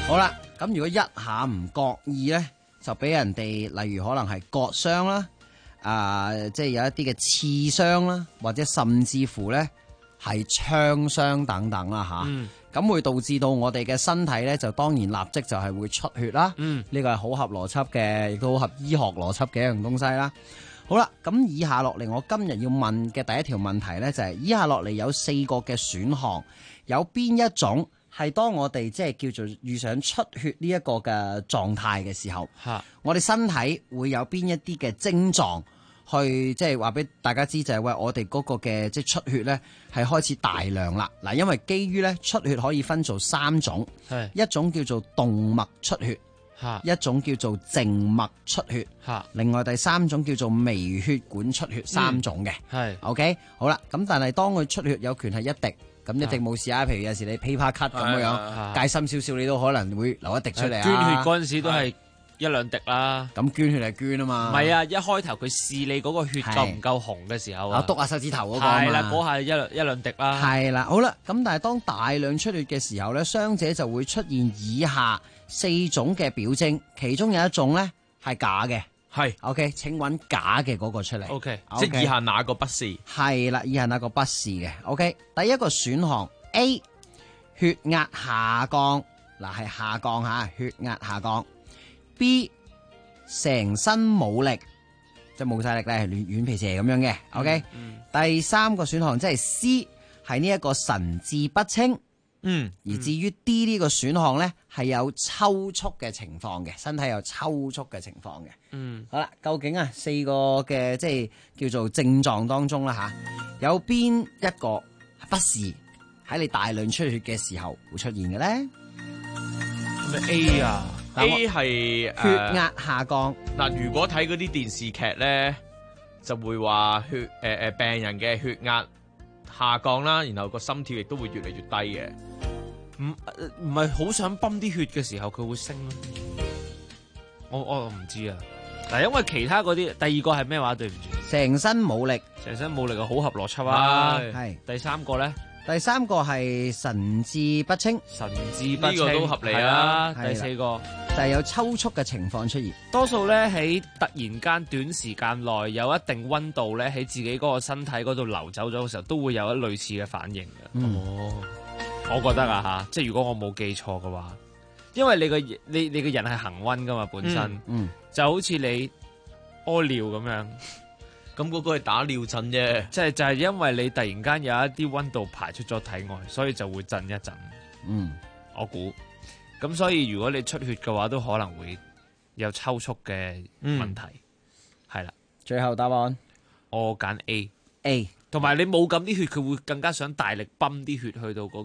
好啦，咁如果一下唔覺意咧，就俾人哋例如可能係割傷啦，即係有一啲嘅刺傷啦，或者甚至乎咧係槍傷等等啦吓。咁會導致到我哋嘅身體咧，就當然立即就係會出血啦。呢個係好合邏輯嘅，亦都好合醫學邏輯嘅一樣東西啦。好啦，咁以下落嚟，我今日要問嘅第一條問題咧，就係以下落嚟有4個嘅選項，有邊一種係當我哋即係叫做遇上出血呢一個嘅狀態嘅時候，我哋身體會有邊一啲嘅症狀去即係話俾大家知，就係喂我哋嗰個嘅即係出血咧係開始大量啦。嗱，因為基於咧出血可以分做3種，一種叫做動脈出血。一種叫做靜脈出血，另外第3種叫做微血管出血，3種嘅。係 OK 好啦，咁但係當佢出血有權係一滴，咁一滴冇事啊。譬如有時你噼啪咳咁樣，戒心少少，你都可能會流一滴出嚟啊。 捐血嗰陣時都係1-2滴啦。 咁捐血係捐啊嘛。 唔係啊，一開頭佢試你嗰個血夠唔夠紅嘅時候啊， 篤下手指頭嗰個係啦，嗰下1-2滴啦。 係啦，好啦，咁但係當大量出血嘅時候咧，傷者就會出現以下4種嘅表徵，其中有一種咧係假嘅，係 OK， 請揾假嘅嗰個出嚟 ，OK， 即係以下哪個不是？係啦，以下哪個不是嘅 ？OK， 第一個選項 A， 血壓下降，嗱係下降吓，血壓下降。B， 成身冇力，即係冇晒力咧，係軟皮蛇咁樣嘅。OK，第3個選項即係 C， 係呢一個神志不清。而至於 D 呢個選項咧，係有抽搐嘅情況嘅，身體有抽搐嘅情況嘅。好啦，究竟啊4個嘅即係叫做症狀當中啦吓，有邊一個不是喺你大量出血嘅時候會出現嘅咧？ 咁 A 啊 ，A 係血壓下降。 嗱，如果睇嗰啲電視劇咧，就會話病人嘅血壓下降啦，然後個心跳亦都會越嚟越低嘅。 唔係好想泵啲血嘅時候，佢會升咯。我唔知啊。嗱，因為其他嗰啲，第二個係咩話？對唔住， 成身冇力， 成身冇力啊，好合邏輯啊。 係第3個咧？ 第3個係神志不清， 神志不清呢個都合理啊。 第4個就係有抽搐嘅情況出現。 多數咧喺突然間短時間內有一定溫度咧喺自己嗰個身體嗰度流走咗嘅時候，都會有一類似嘅反應嘅。我覺得啊吓，即係如果我冇記錯嘅話，因為你個人係恒溫噶嘛，本身，就好似你屙尿咁樣， 咁嗰個係打尿震啫， 即係就係因為你突然間有一啲溫度排出咗體外，所以就會震一震。我估，咁所以如果你出血嘅話，都可能會有抽搐嘅問題，係啦。 最後答案， 我揀 A。 同埋你冇咁啲血，佢會更加想大力泵啲血去到嗰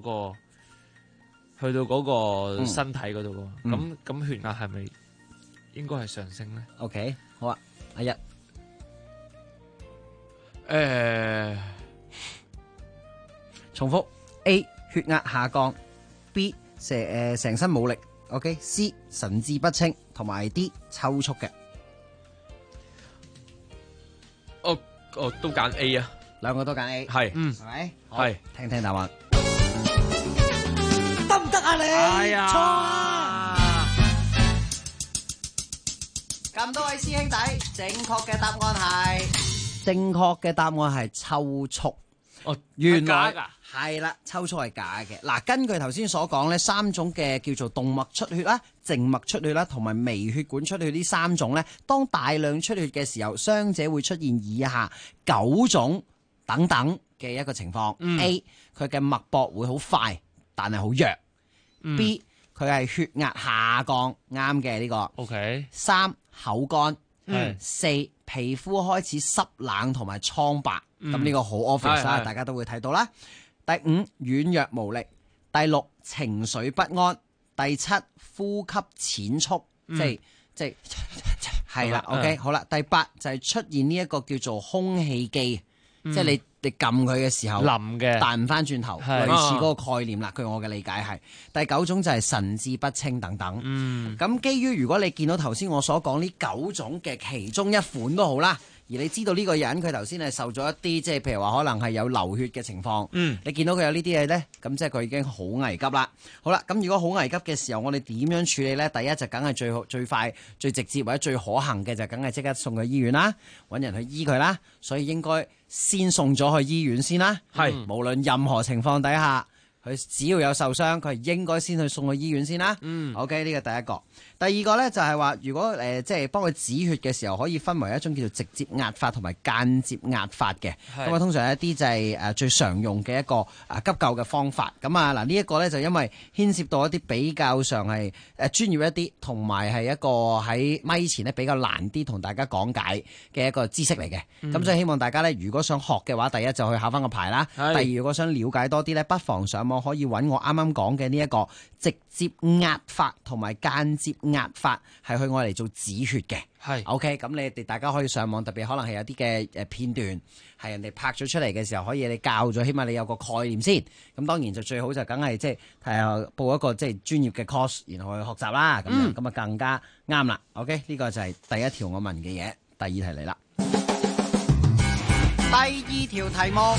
個身體嗰度喎。咁血壓係咪應該係上升咧 ？OK， 好啊，阿一，重複 A 血壓下降 ，B 成身冇力 ，OK，C 神志不清，同埋 D 抽搐嘅。 我都揀 A 啊。 兩個都揀 A， 係， 係咪？係，聽聽答案， 得唔得啊你？ 哎呀， 錯啊！ 咁多位師兄弟，正確嘅答案係抽搐。哦，原來係啦，抽搐係假嘅。嗱，根據頭先所講咧，3種嘅叫做動脈出血啦、靜脈出血啦，同埋微血管出血呢3種咧，當大量出血嘅時候，傷者會出現以下9種。等等嘅一個情況。A 佢嘅脈搏會好快，但係好弱。B 佢係血壓下降，啱嘅呢個。OK。3口乾。4皮膚開始濕冷同埋蒼白。咁呢個好 obvious 啦，大家都會睇到啦。第5軟弱無力。第6情緒不安。第7呼吸淺促，即係係啦。OK 好啦。第8就係出現呢一個叫做空氣機。即係你撳佢嘅時候， 冧嘅彈唔翻轉頭，類似嗰個概念啦。據我嘅理解係第9種就係神志不清等等。咁基於如果你見到頭先我所講呢9種嘅其中一款都好啦， 而你知道呢個人佢頭先係受咗一啲即係譬如話可能係有流血嘅情況，你見到佢有呢啲嘢咧，咁即係佢已經好危急啦。好啦，咁如果好危急嘅時候，我哋點樣處理咧？第一就梗係最快、最直接或者最可行嘅就梗係即刻送去醫院啦，揾人去醫佢啦。所以應該先送咗去醫院先啦。係，無論任何情況底下，佢只要有受傷，佢係應該先去送去醫院先啦。OK， 呢個第一個。第二個咧就係話，如果即係幫佢止血嘅時候，可以分為一種叫做直接壓法同埋間接壓法嘅。咁啊，通常一啲就係最常用嘅一個急救嘅方法。咁啊嗱，呢一個咧就因為牽涉到一啲比較上係專業一啲，同埋係一個喺咪前咧比較難啲同大家講解嘅一個知識嚟嘅。咁所以希望大家咧，如果想學嘅話，第一就去考翻個牌啦。第二，如果想了解多啲咧，不妨上網可以揾我啱啱講嘅呢一個直接壓法同埋間接壓法，係去我嚟做止血嘅。係 OK， 咁你哋大家可以上網，特別可能係有啲嘅片段係人哋拍咗出嚟嘅時候，可以你教咗，起碼你有個概念先。咁當然就最好就梗係即係報一個即係專業嘅 course， 然後去學習啦。咁樣咁啊更加啱啦。OK， 呢個就係第一條我問嘅嘢。第二題嚟啦。第二條題目。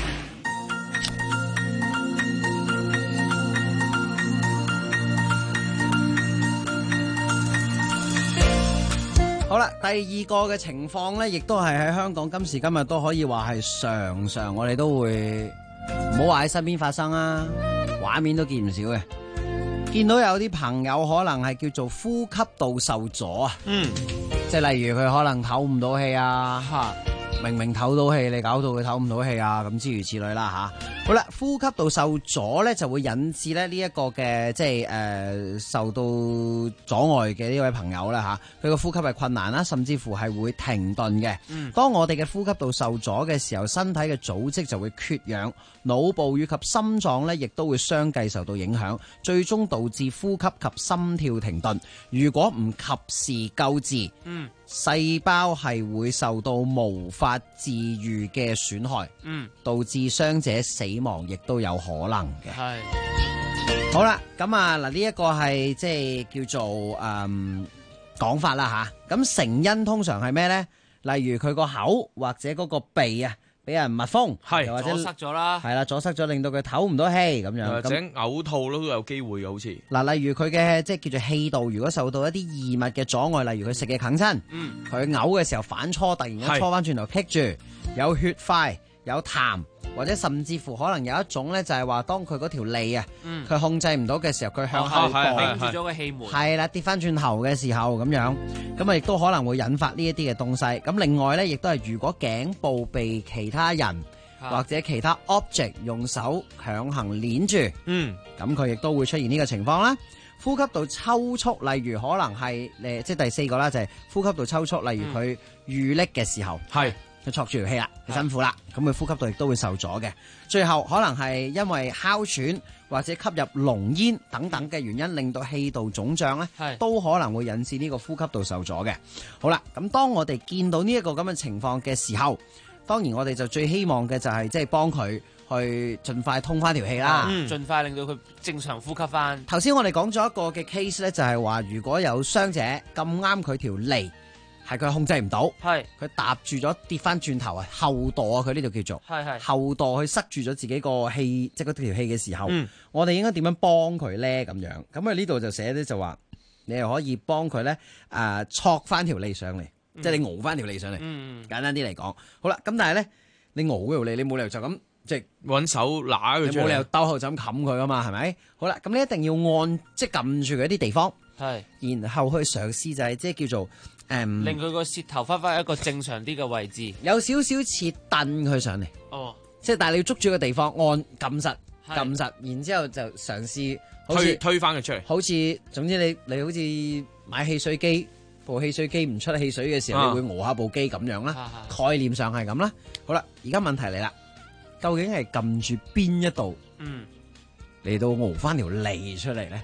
好啦，第二個嘅情況咧，亦都係喺香港今時今日都可以話係常我哋都會唔好話喺身邊發生啊，畫面都見唔少嘅。見到有啲朋友可能係叫做呼吸道受阻啊，即係例如佢可能唞唔到氣啊，明明唞到氣，你搞到佢唞唔到氣啊，咁諸如此類啦吓。好啦，呼吸道受阻咧就會引致咧呢一個嘅即係受到阻礙嘅呢位朋友啦吓，佢個呼吸係困難啦，甚至乎係會停頓嘅。當我哋嘅呼吸道受阻嘅時候，身體嘅組織就會缺氧，腦部以及心臟咧亦都會相繼受到影響，最終導致呼吸及心跳停頓。如果唔及時救治，細胞係會受到無法治愈嘅損害，導致傷者死亡，亦都有可能嘅。係好啦，咁啊嗱，呢一個係即係叫做講法啦吓。咁成因通常係咩咧？例如佢個口或者嗰個鼻啊，俾人密封，又或者阻塞咗啦， 係啦，阻塞咗，令到佢唞唔到氣咁樣， 或者嘔吐都有機會嘅，好似嗱，例如佢嘅即係叫做氣道，如果受到一啲異物嘅阻礙，例如佢食嘢啃親，佢嘔嘅時候反搓，突然間搓翻轉頭棘住，有血塊，有痰，或者甚至乎可能有一種咧，就係話當佢嗰條脷啊，佢控制唔到嘅時候，佢向後頂住咗個氣門， 係啦，跌翻轉頭嘅時候咁樣，咁啊亦都可能會引發呢一啲嘅東西。咁另外咧，亦都係如果頸部被其他人或者其他 object 用手強行捏住，咁佢亦都會出現呢個情況啦。呼吸道抽搐，例如可能係即係第四個啦，就係呼吸道抽搐，例如佢遇溺嘅時候，佢挫住條氣啦，佢辛苦啦，咁佢呼吸道亦都會受阻嘅。最後可能係因為哮喘或者吸入濃煙等等嘅原因，令到氣道腫脹咧，都可能會引致呢個呼吸道受阻嘅。好啦，咁當我哋見到呢一個咁嘅情況嘅時候，當然我哋就最希望嘅就係即係幫佢去盡快通翻條氣啦， 盡快令到佢正常呼吸翻。 頭先我哋講咗一個嘅 case 咧，就係話如果有傷者咁啱佢條脷係佢控制唔到，佢搭住咗跌翻轉頭啊，後墮啊，佢呢度叫做後墮，去塞住咗自己個氣，即係嗰條氣嘅時候，我哋應該點樣幫佢咧？咁樣咁啊呢度就寫咧就話，你又可以幫佢咧戳翻條脷上嚟，即係你熬翻條脷上嚟。簡單啲嚟講，好啦，咁但係咧你熬嗰條脷，你冇理由就咁即係揾手揦佢出嚟， 你冇理由兜後就咁冚佢噶嘛，係咪？好啦，咁你一定要按即係撳住佢一啲地方，然後去嘗試就係即係叫做令佢個舌頭翻一個正常啲嘅位置， 有少少似蹬佢上嚟。即係但係你要捉住個地方按撳實，然之後就嘗試推翻佢出嚟。 好似總之你好似買汽水機，部汽水機唔出汽水嘅時候，你會熬下部機咁樣啦。概念上係咁啦。好啦，而家問題嚟啦，究竟係撳住邊一度嚟到熬翻條脷出嚟咧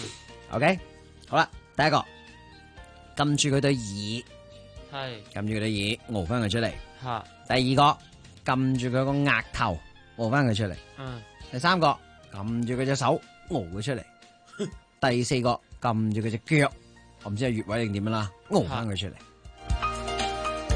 ？OK， 好啦，第一個。撳住佢對耳，撳住佢對耳，熬翻佢出嚟。第二個撳住佢個額頭，熬翻佢出嚟。第三個撳住佢隻手，熬佢出嚟。第四個撳住佢隻腳，我唔知係穴位定點樣啦，熬翻佢出嚟。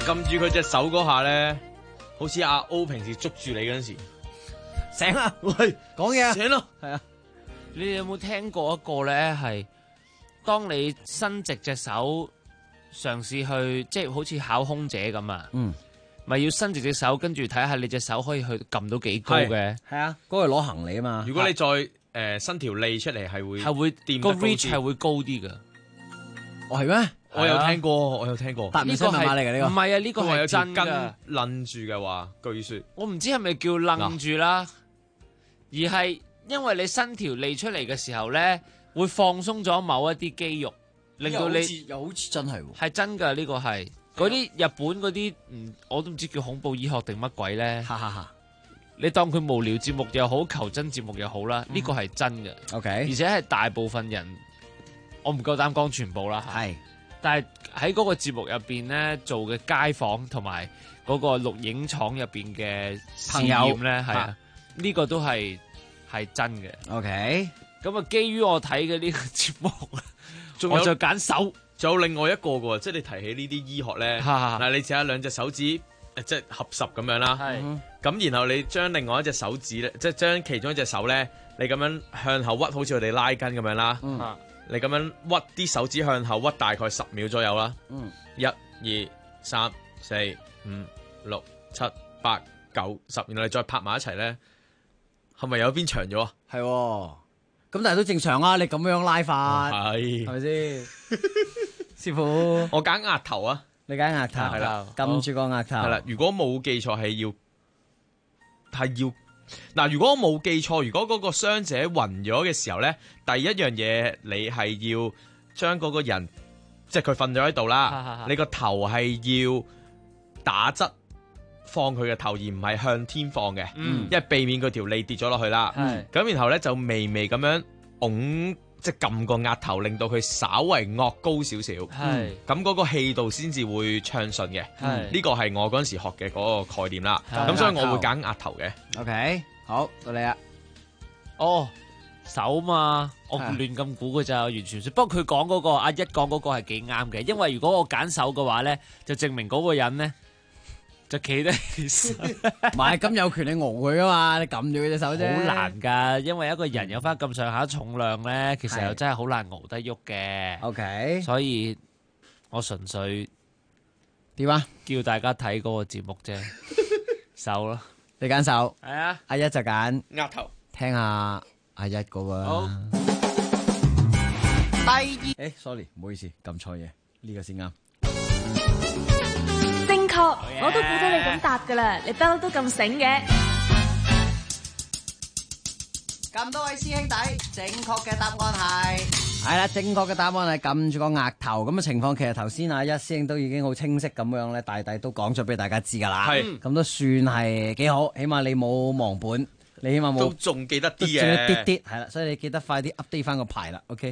撳住佢隻手嗰下咧，好似阿 O 平時捉住你嗰陣時， 醒啦， 喂， 講嘢啊， 醒咯， 係啊， 你哋有冇聽過一個咧係，當你伸直隻手嘗試去，即係好似考空姐咁啊，咪要伸直隻手，跟住睇下你隻手可以去撳到幾高嘅， 係啊，嗰個攞行李啊嘛。 如果你再伸條脷出嚟，係會掂個 reach 係會高啲噶。 哦，係咩？ 我有聽過， 達爾新密碼嚟嘅呢個， 唔係啊，呢個係真㗎， 愣住嘅話，據說我唔知係咪叫愣住啦，而係因為你伸條脷出嚟嘅時候咧，會放鬆咗某一啲肌肉，令到你又好似真係喎， 係真㗎，呢個係嗰啲日本嗰啲我都唔知叫恐怖醫學定乜鬼咧，你當佢無聊節目又好，求真節目又好啦，呢個係真嘅 ，OK， 而且係大部分人，我唔夠膽講全部啦， 係。 但係喺嗰個節目入邊咧做嘅街訪同埋嗰個錄影廠入邊嘅試驗咧，係啊，呢個都係真嘅。 OK， 咁啊，基於我睇嘅呢個節目，我就揀手。 仲有另外一個嘅，即係你提起呢啲醫學咧，嗱，你試下兩隻手指即係合十咁樣啦，咁然後你將另外一隻手指咧，即係將其中一隻手咧，你咁樣向後屈，好似我哋拉筋咁樣啦。你咁樣屈啲手指向後屈大概10秒左右啦。1、2、3、4、5、6、7、8、9、10，然後你再拍埋一齊咧，係咪有邊長咗啊？ 係，咁但係都正常啊！你咁樣拉法， 係咪先？師傅， 我揀額頭啊！ 你揀額頭係啦， 撳住個額頭係啦。如果冇記錯係要。嗱，如果我冇記錯，如果嗰個傷者暈咗嘅時候咧，第一樣嘢你係要將嗰個人，即係佢瞓咗喺度啦，你個頭係要打側放佢嘅頭，而唔係向天放嘅，因為避免佢條脷跌咗落去啦。咁然後咧就微微咁樣拱，即係撳個額頭，令到佢稍為昂高少少。咁嗰個氣道先至會暢順嘅。呢個係我嗰陣時學嘅嗰個概念啦。咁所以我會揀額頭嘅。 OK，好，到你啊。 哦，手嘛，我亂咁估嘅咋，完全。不過佢講嗰個阿一講嗰個係幾啱嘅，因為如果我揀手嘅話咧，就證明嗰個人咧就企得起身。 唔係，咁有權你熬佢啊嘛，你撳住佢隻手啫。 好難㗎，因為一個人有翻咁上下重量咧，其實又真係好難熬得喐嘅。 OK， 所以我純粹點啊？ 叫大家睇嗰個節目啫，手咯。 你揀手， 係啊， 阿一就揀額頭， 聽下阿一嗰個啦。 好， 第二，sorry， 唔好意思，撳錯嘢，呢個先啱。 正確，我都估到你咁答噶啦，你不嬲都咁醒嘅。 咁多位師兄弟，正確嘅答案係啦，正確嘅答案係撳住個額頭。咁嘅情況，其實頭先阿一師兄都已經好清晰咁樣咧，大抵都講咗俾大家知噶啦。係，咁都算係幾好，起碼你冇忘本，你起碼冇都仲記得啲嘅， 仲有啲啲係啦，所以你記得快啲 update 翻個牌啦。OK，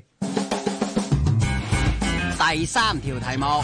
第三條題目。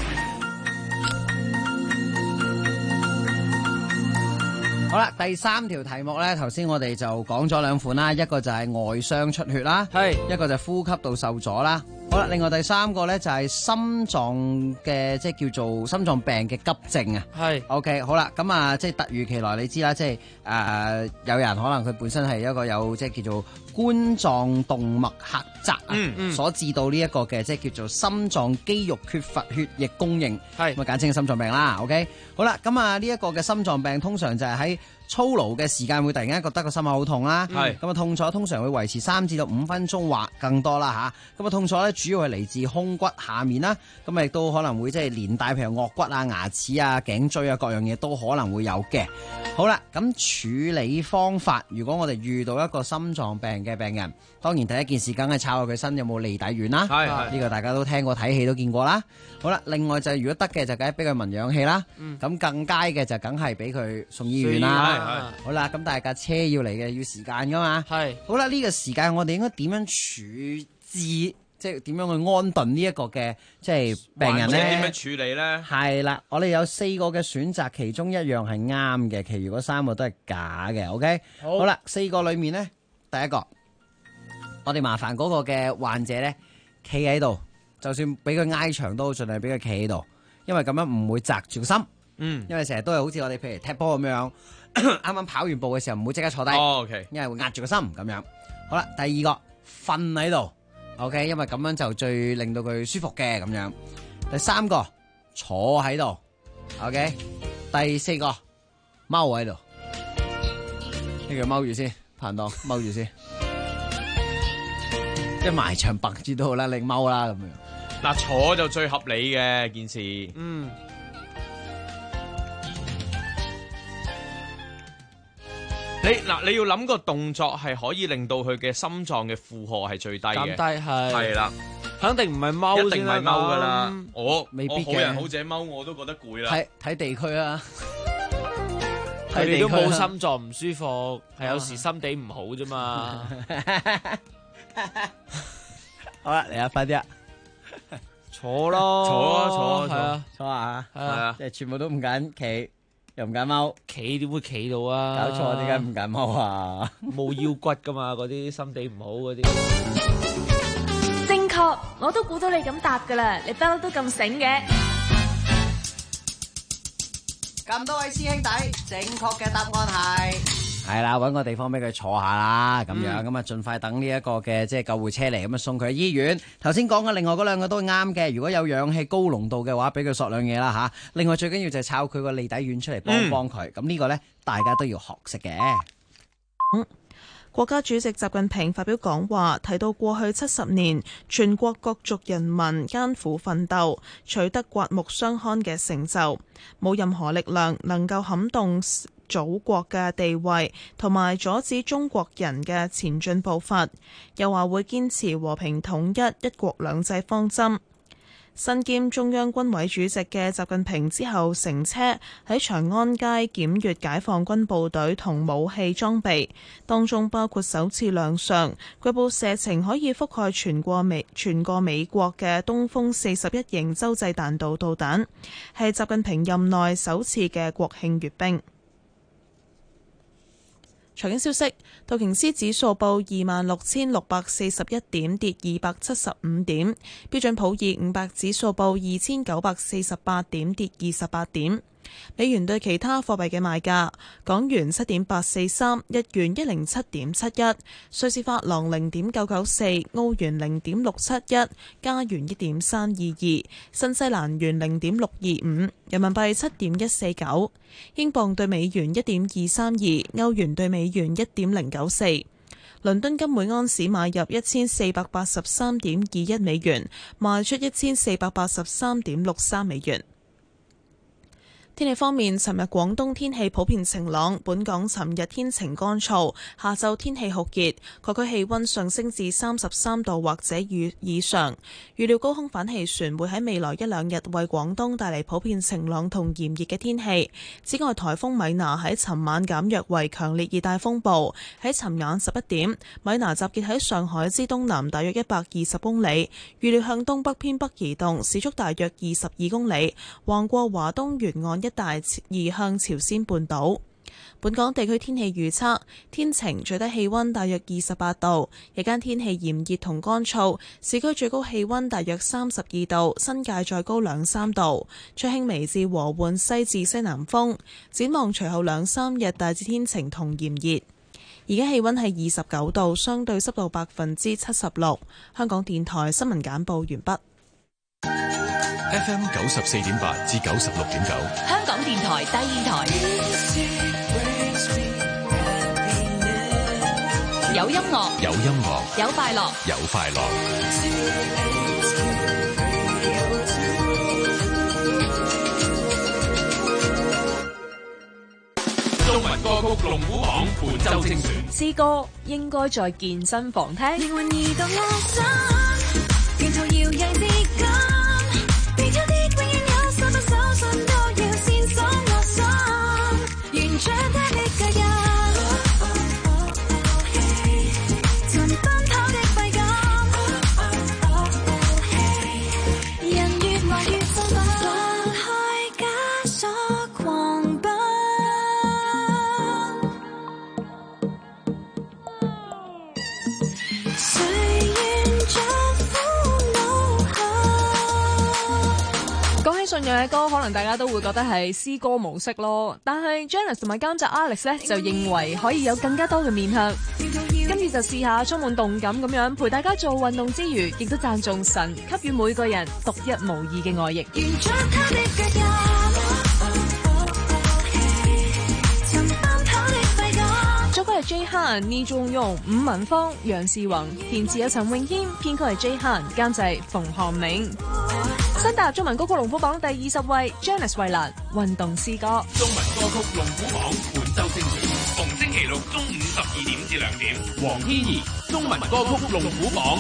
好啦，第三條題目咧，頭先我哋就講咗兩款啦，一個就係外傷出血啦，一個就係呼吸道受阻啦。好啦，另外第三個咧就係心臟嘅，即係叫做心臟病嘅急症啊。係 OK， 好啦，咁啊，即係突如其來，你知啦，即係有人可能佢本身係一個有即係叫做冠狀動脈狹窄啊，所致到呢一個嘅即係叫做心臟肌肉缺乏血液供應，係咁啊，簡稱心臟病啦。OK， 好啦，咁啊呢一個嘅心臟病通常就係喺操勞嘅時間會突然間覺得個心口好痛啦，咁啊痛楚通常會維持3至到5分鐘或更多啦吓，咁啊痛楚咧主要係嚟自胸骨下面啦，咁啊亦都可能會即係連帶譬如顎骨啊、牙齒啊、頸椎啊各樣嘢都可能會有嘅。好啦，咁處理方法，如果我哋遇到一個心臟病嘅病人，當然第一件事梗係抄下佢身有冇離底丸啦，呢個大家都聽過睇戲都見過啦。好啦，另外就係如果得嘅就梗係俾佢聞氧氣啦，咁更佳嘅就梗係俾佢送醫院啦。好啦，咁但係架車要嚟嘅要時間噶嘛。係好啦，呢個時間我哋應該點樣處置，即係點樣去安頓呢一個嘅即係病人咧？ 點樣處理咧？係啦，我哋有4個嘅選擇，其中一樣係啱嘅，其餘嗰3個都係假嘅。OK， 好啦，4個裏面咧，第一個，我哋麻煩嗰個嘅患者咧，企喺度，就算俾佢挨牆都好，盡量俾佢企喺度。 因為咁樣唔會擲住個心。 嗯， 因為成日都係好似我哋譬如踢波咁樣，啱啱跑完步嘅時候唔會即刻坐低。 OK， 因為會壓住個心咁樣。好啦，第二個瞓喺度 ，OK， 因為咁樣就最令到佢舒服嘅咁樣。第三個坐喺度 ，OK。第四個踎喺度，呢個踎住先，拍檔踎住先，即係埋牆白住都好啦，你踎啦咁樣。 嗱，坐就最合理嘅件事。你要諗個動作係可以令到佢嘅心臟嘅負荷係最低嘅， 減低係啦， 肯定唔係踎， 一定唔係踎噶啦。我未必好人好者踎我都覺得攰啦。 睇地區啊， 佢哋都冇心臟唔舒服，係有時心地唔好啫嘛。 好啦，嚟啊，快啲啊， 坐咯， 坐下， 係啊， 即係全部都唔揀企。又唔揀踎， 企點會企到啊？ 搞錯，點解唔揀踎啊？ 冇腰骨噶嘛，嗰啲心地唔好嗰啲。 正確，我都估到你咁答噶啦，你不嬲都咁醒嘅。 咁多位師兄弟，正確嘅答案係啦，搵個地方俾佢坐下啦，咁樣咁啊，盡快等呢一個嘅即係救護車嚟，咁啊送佢去醫院。頭先講嘅另外嗰兩個都啱嘅，如果有氧氣高濃度嘅話，俾佢索兩嘢啦吓。另外最緊要就係抄佢個脷底丸出嚟幫佢，咁呢個呢，大家都要學識嘅。 國家主席習近平發表講話，提到過去70年全國各族人民艱苦奮鬥，取得刮目相看嘅成就，冇任何力量能夠撼動祖國嘅地位，同埋阻止中國人嘅前進步伐。又話會堅持和平統一、一國兩制方針。身兼中央軍委主席嘅習近平之後乘車喺長安街檢閱解放軍部隊同武器裝備，當中包括首次亮相，據報射程可以覆蓋全個美國嘅東風41型洲際彈道導彈，係習近平任內首次嘅國慶閱兵。財經消息，道瓊斯指數報26,641點，跌275點；標準普爾500指數報2,948點，跌28點。美元對其他貨幣嘅賣價：港元7.843，日元107.71，瑞士法郎0.994，澳元0.671，加元1.322，新西蘭元0.625，人民幣7.149，英鎊對美元1.232，歐元對美元1.094。倫敦金每盎司買入1483.21美元，賣出1483.63美元。天氣方面，尋日廣東天氣普遍晴朗，本港尋日天晴乾燥，下晝天氣酷熱，各區氣溫上升至33度或者以上。預料高空反氣旋會喺未來一兩日為廣東帶嚟普遍晴朗同炎熱嘅天氣。此外，颱風米娜喺尋晚減弱為強烈熱帶風暴，喺尋晚11點，米娜集結喺上海之東南大約120公里，預料向東北偏北移動，時速大約22公里，橫過華東沿岸一帶移向朝鮮半島。本港地區天氣預測：天晴，最低氣溫大約28度，日間天氣炎熱同乾燥，市區最高氣溫大約32度，新界再高2-3度，吹輕微至和緩西至西南風。展望隨後2-3日大致天晴同炎熱。而家氣溫係29度，相對濕度76%。香港電台新聞簡報完畢。 FM 94.8至96.9， 香港電台第二台，有音樂， 有音樂， 有快樂， 有快樂。 中文歌曲龍虎榜本周精選， 詩歌應該在健身房聽。 信樣嘅歌可能大家都會覺得係詩歌模式咯，但係 Janice 同埋監製 Alex 咧就認為可以有更加多嘅面向。今次就試下充滿動感咁樣陪大家做運動之餘，亦都讚頌神給予每個人獨一無二嘅愛意。作曲係 J Han、倪仲庸、伍文芳、楊士宏，填詞有陳詠謙，編曲係 J Han，監製馮漢明。新踏入中文歌曲龍虎榜第20位 ，Janice 衛蘭運動詩歌。 中文歌曲龍虎榜本周精選，逢星期六中午12點至2點。黃天怡中文歌曲龍虎榜。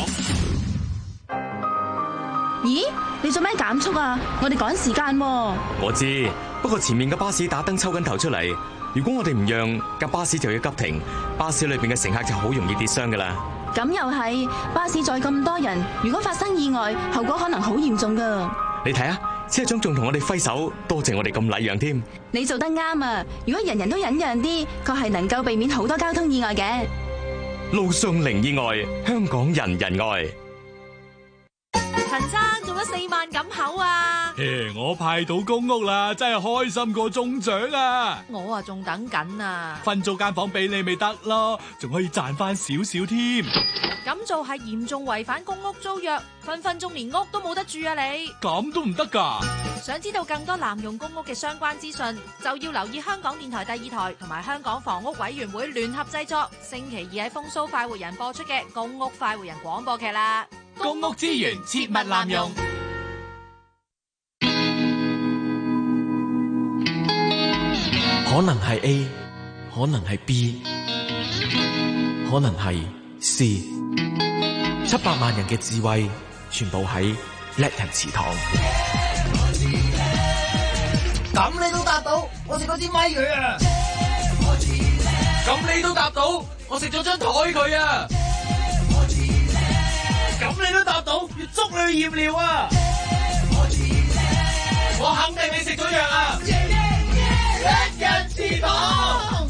咦，你做咩減速啊？我哋趕時間喎。 我知，不過前面嘅巴士打燈抽緊頭出嚟，如果我哋唔讓，架巴士就要急停，巴士裏邊嘅乘客就好容易跌傷噶啦。 咁又係，巴士載咁多人，如果發生意外，後果可能好嚴重噶。 你睇下，車長仲同我哋揮手，多謝我哋咁禮讓添。 你做得啱啊！如果人人都忍讓啲，確係能夠避免好多交通意外嘅。 路上零意外，香港人人愛。 陳生中咗4萬錦口啊！ 我派到公屋啦，真係開心過中獎啊！ 我啊仲等緊啊！ 分租間房俾你咪得咯，仲可以賺翻少少添。 咁做係嚴重違反公屋租約，分分鐘連屋都冇得住啊！你咁都唔得㗎？ 想知道更多濫用公屋嘅相關資訊，就要留意香港電台第2台同埋香港房屋委員會聯合製作，星期2喺風騷快活人播出嘅公屋快活人廣播劇啦。 公屋資源切勿濫用。 可能係 A， 可能係 B， 可能係 C。700萬人嘅智慧，全部喺叻人祠堂。 咁你都答到，我食嗰支咪佢啊！ 咁你都答到，我食咗張台佢啊！咁你都答到，要捉你去驗尿啊！我肯定你食咗藥啊！叻人祠堂。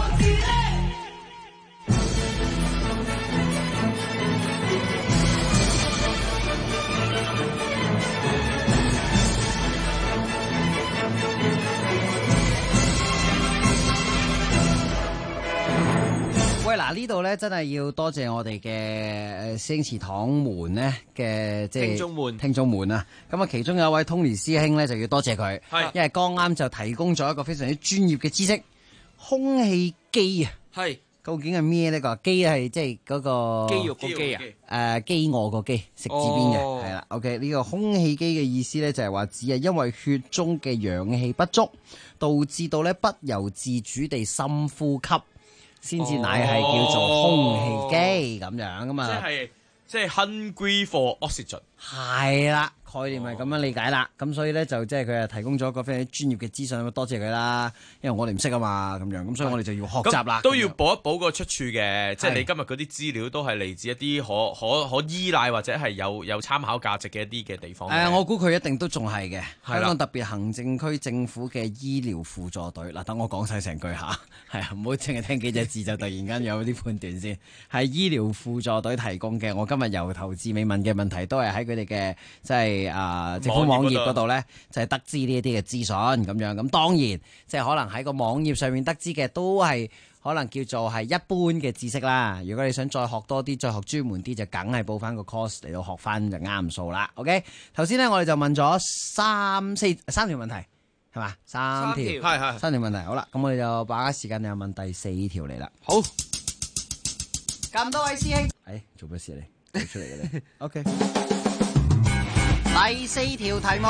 喂，嗱呢度咧真係要多謝我哋嘅星祠堂門咧嘅即係聽眾們啊！咁啊，其中有一位 Tony 師兄咧就要多謝佢，係因為剛啱就提供咗一個非常之專業嘅知識，空氣機啊，係究竟係咩呢個機係即係嗰個肌肉個機啊？ 飢餓個飢，食字邊嘅係啦。OK， 呢個空氣機嘅意思咧就係話只係因為血中嘅氧氣不足，導致到咧不由自主地深呼吸。先至乃係叫做空氣機咁樣噶嘛， 即係 hungry for oxygen， 係啦，概念係咁樣理解啦。咁所以咧就即係佢係提供咗一個非常之專業嘅資訊，多謝佢啦。因為我哋唔識啊嘛，咁樣咁所以我哋就要學習啦。 都要補一補個出處嘅，即係你今日嗰啲資料都係嚟自一啲可依賴或者係有參考價值嘅一啲嘅地方。 我估佢一定都仲係嘅。香港特別行政區政府嘅醫療輔助隊嗱，等我講晒成句下，係啊，唔好淨係聽幾隻字就突然間有啲判斷先。係醫療輔助隊提供嘅，我今日由頭至尾問嘅問題都係喺佢哋嘅即係政府網頁嗰度咧，就係得知呢一啲嘅資訊咁樣。咁當然即係可能喺個網頁上面得知嘅都係可能叫做係一般嘅知識啦。如果你想再學多啲，再學專門啲，就梗係報翻個 course 嚟到學翻就啱數啦。OK， 頭先咧我哋就問咗三條問題係嘛？3條係3條問題。好啦，咁我哋就把握時間，又問第4條嚟啦。好， 咁多位師兄， 做乜事你出嚟嘅咧？OK。 第4條題目，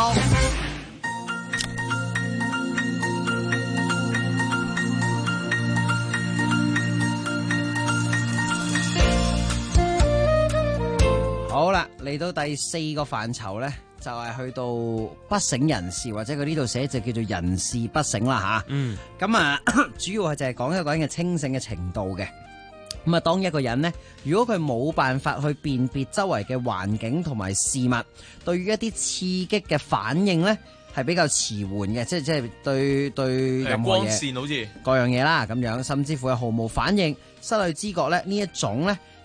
好啦，嚟到第4個範疇咧，就係去到不省人事，或者佢呢度寫就叫做人事不省啦吓。咁啊，主要係就係講一個人嘅清醒嘅程度嘅。咁啊，當一個人呢，如果佢冇辦法去辨別周圍嘅環境同埋事物，對於一啲刺激嘅反應呢，係比較遲緩嘅，即係對任何嘢，光線好似各樣嘢啦咁樣，甚至乎係毫無反應、失去知覺呢，呢一種呢，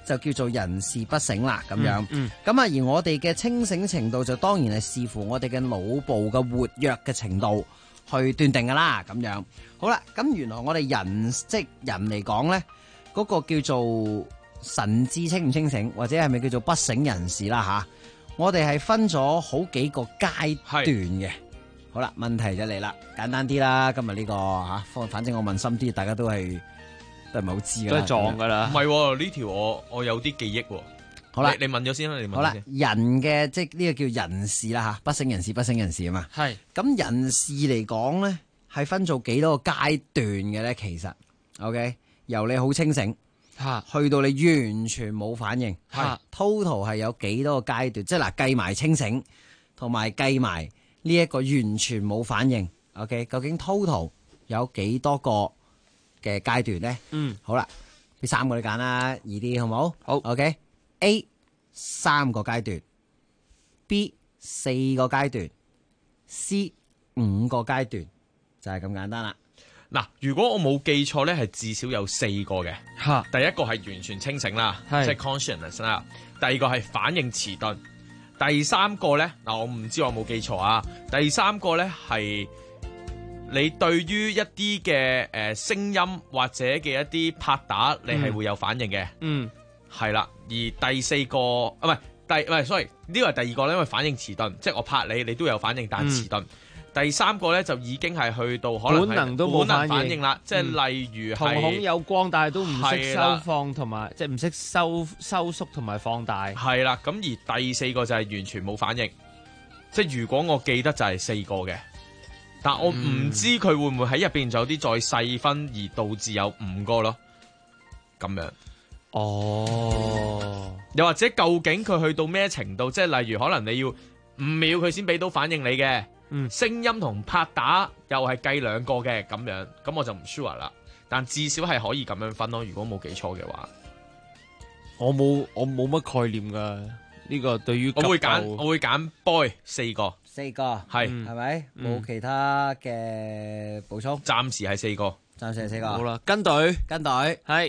就叫做人事不省啦咁樣。咁而我哋嘅清醒程度就當然係視乎我哋嘅腦部嘅活躍嘅程度去斷定噶啦咁樣。好啦，咁原來我哋人即人嚟講咧，嗰個叫做神志清唔清醒，或者係咪叫做不省人事啦吓？我哋係分咗好幾個階段嘅。好啦，問題就嚟啦，簡單啲啦。今日呢個吓，反正我問深啲，大家都係唔係好知㗎啦， 都係撞噶啦。 唔係呢條我有啲記憶。 好啦， 你問咗先啦，你問咗先。 好啦，人嘅即係呢個叫人事啦吓，不省人事，不省人事啊嘛。 係咁人事嚟講咧，係分做幾多個階段嘅咧？其實 ，OK， 由你好清醒。去到你完全冇反應，total 係有幾多個階段？即係嗱，計埋清醒，同埋計埋呢一個完全冇反應。OK， 究竟 total 有幾多個嘅階段咧？好啦，呢3個你揀啦，易啲好唔好？好 ，OK，A 3個階段，B 4個階段，C 5個階段，就係咁簡單啦。 嗱，如果我冇記錯咧，係至少有4個嘅。第一個係完全清醒啦，即係 consciousness 啦。第二個係反應遲鈍。第三個咧，嗱，我唔知我冇記錯啊。第三個咧係你對於一啲嘅聲音或者嘅一啲拍打，你係會有反應嘅。係啦。而第4個唔係 sorry， 呢個係第二個咧，因為反應遲鈍，即係我拍你，你都有反應，但遲鈍。第三個咧就已經係去到可能本能都冇反應啦，即係例如瞳孔有光，但係都唔識收放同埋，即係唔識收縮同埋放大。 係啦，咁而第4個就係完全冇反應，即係如果我記得就係4個嘅，但我唔知佢會唔會喺入邊仲有啲再細分而導致有5個咯，咁樣。又或者究竟佢去到咩程度？即係例如可能你要5秒佢先俾到反應你嘅。聲音同拍打又係計2個嘅咁樣，咁我就唔 sure 啦。但至少係可以咁樣分咯。如果冇記錯嘅話， 我冇乜概念噶呢個對於我會揀 boy 4個係咪？冇其他嘅補充， 暫時係4個， 暫時係4個。 好啦，跟隊係